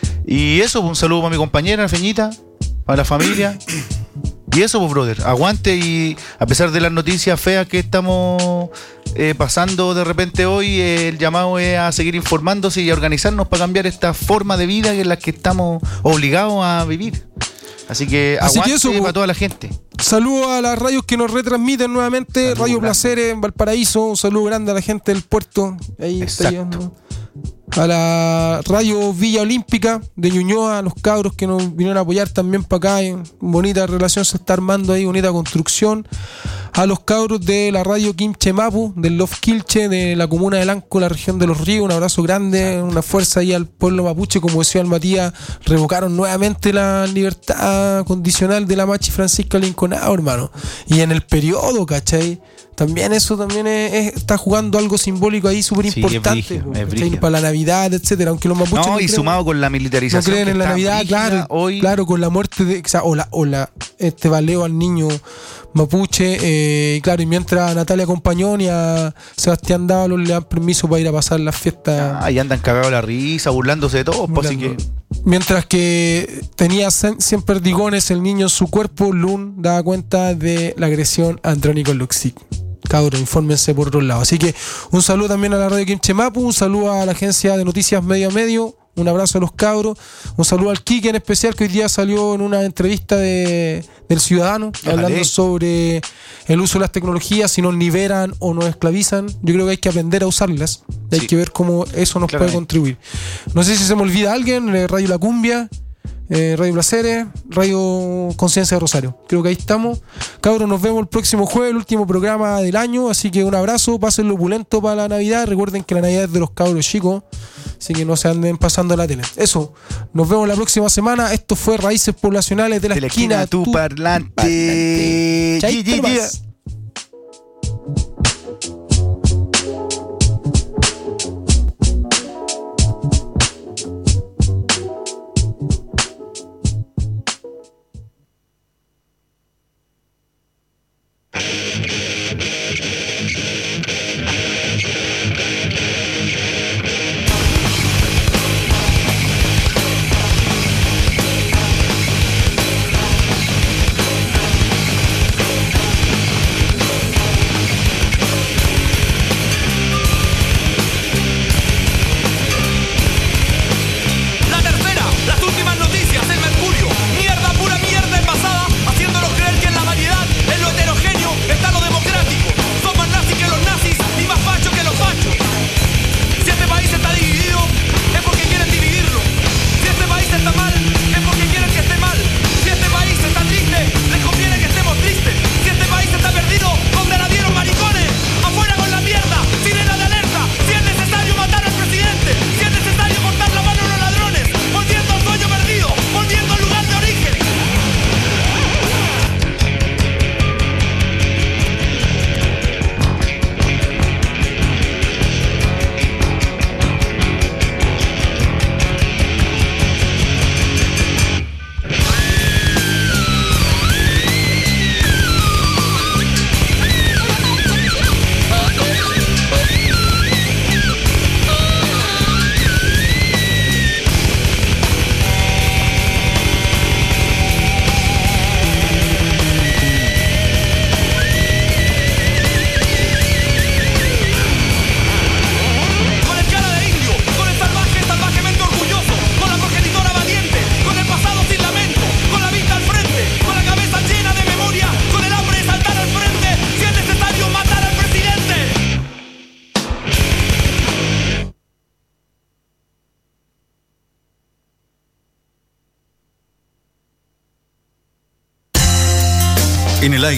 y eso, un saludo para mi compañera Feñita, para la familia. Y eso, pues, brother, aguante y a pesar de las noticias feas que estamos eh, pasando de repente hoy, eh, el llamado es a seguir informándose y a organizarnos para cambiar esta forma de vida en la que estamos obligados a vivir. Así que Así aguante que eso, para toda la gente. Saludos a las radios que nos retransmiten nuevamente, saludo Radio grande. Placeres en Valparaíso, un saludo grande a la gente del puerto. Ahí está llegando. A la radio Villa Olímpica de Ñuñoa, a los cabros que nos vinieron a apoyar también para acá, en bonita relación se está armando ahí, bonita construcción. A los cabros de la radio Quimche Mapu, del Love Quilche, de la comuna de Lanco, la región de Los Ríos, un abrazo grande, una fuerza ahí al pueblo mapuche, como decía el Matías, revocaron nuevamente la libertad condicional de la Machi Francisca Linconao, hermano. Y en el periodo, ¿cachai? También eso también es, es, está jugando algo simbólico ahí súper importante, sí, para la Navidad, etcétera, aunque los mapuches no, no y creen, sumado con la militarización no creen en la Navidad, brígida, claro, hoy... claro, con la muerte de, o sea, o la, o la este baleo al niño mapuche, eh, claro, y mientras Natalia Compañón y a Sebastián Dávalos le dan permiso para ir a pasar las fiestas. Ah, y andan cagados la risa, burlándose de todos, pues, así que... Mientras que tenía cien perdigones el niño en su cuerpo, Lun daba cuenta de la agresión a Andrónico Luxic. Cabros, infórmense por otro lado. Así que un saludo también a la radio Quimche Mapu, un saludo a la agencia de noticias Medio a Medio, un abrazo a los cabros, un saludo al Quique en especial, que hoy día salió en una entrevista de, del Ciudadano, Ojalá. hablando sobre el uso de las tecnologías, si nos liberan o nos esclavizan. Yo creo que hay que aprender a usarlas, hay sí. que ver cómo eso nos Claramente. puede contribuir. No sé si se me olvida alguien, Radio La Cumbia, Eh, Radio Placeres, Radio Conciencia de Rosario. Creo que ahí estamos. Cabros, nos vemos el próximo jueves, el último programa del año. Así que un abrazo, pásenlo opulento para la Navidad. Recuerden que la Navidad es de los cabros chicos, así que no se anden pasando la tele. Eso, nos vemos la próxima semana. Esto fue Raíces Poblacionales de la, de la esquina, esquina tu, tu parlante, parlante. Chaito, En el aire.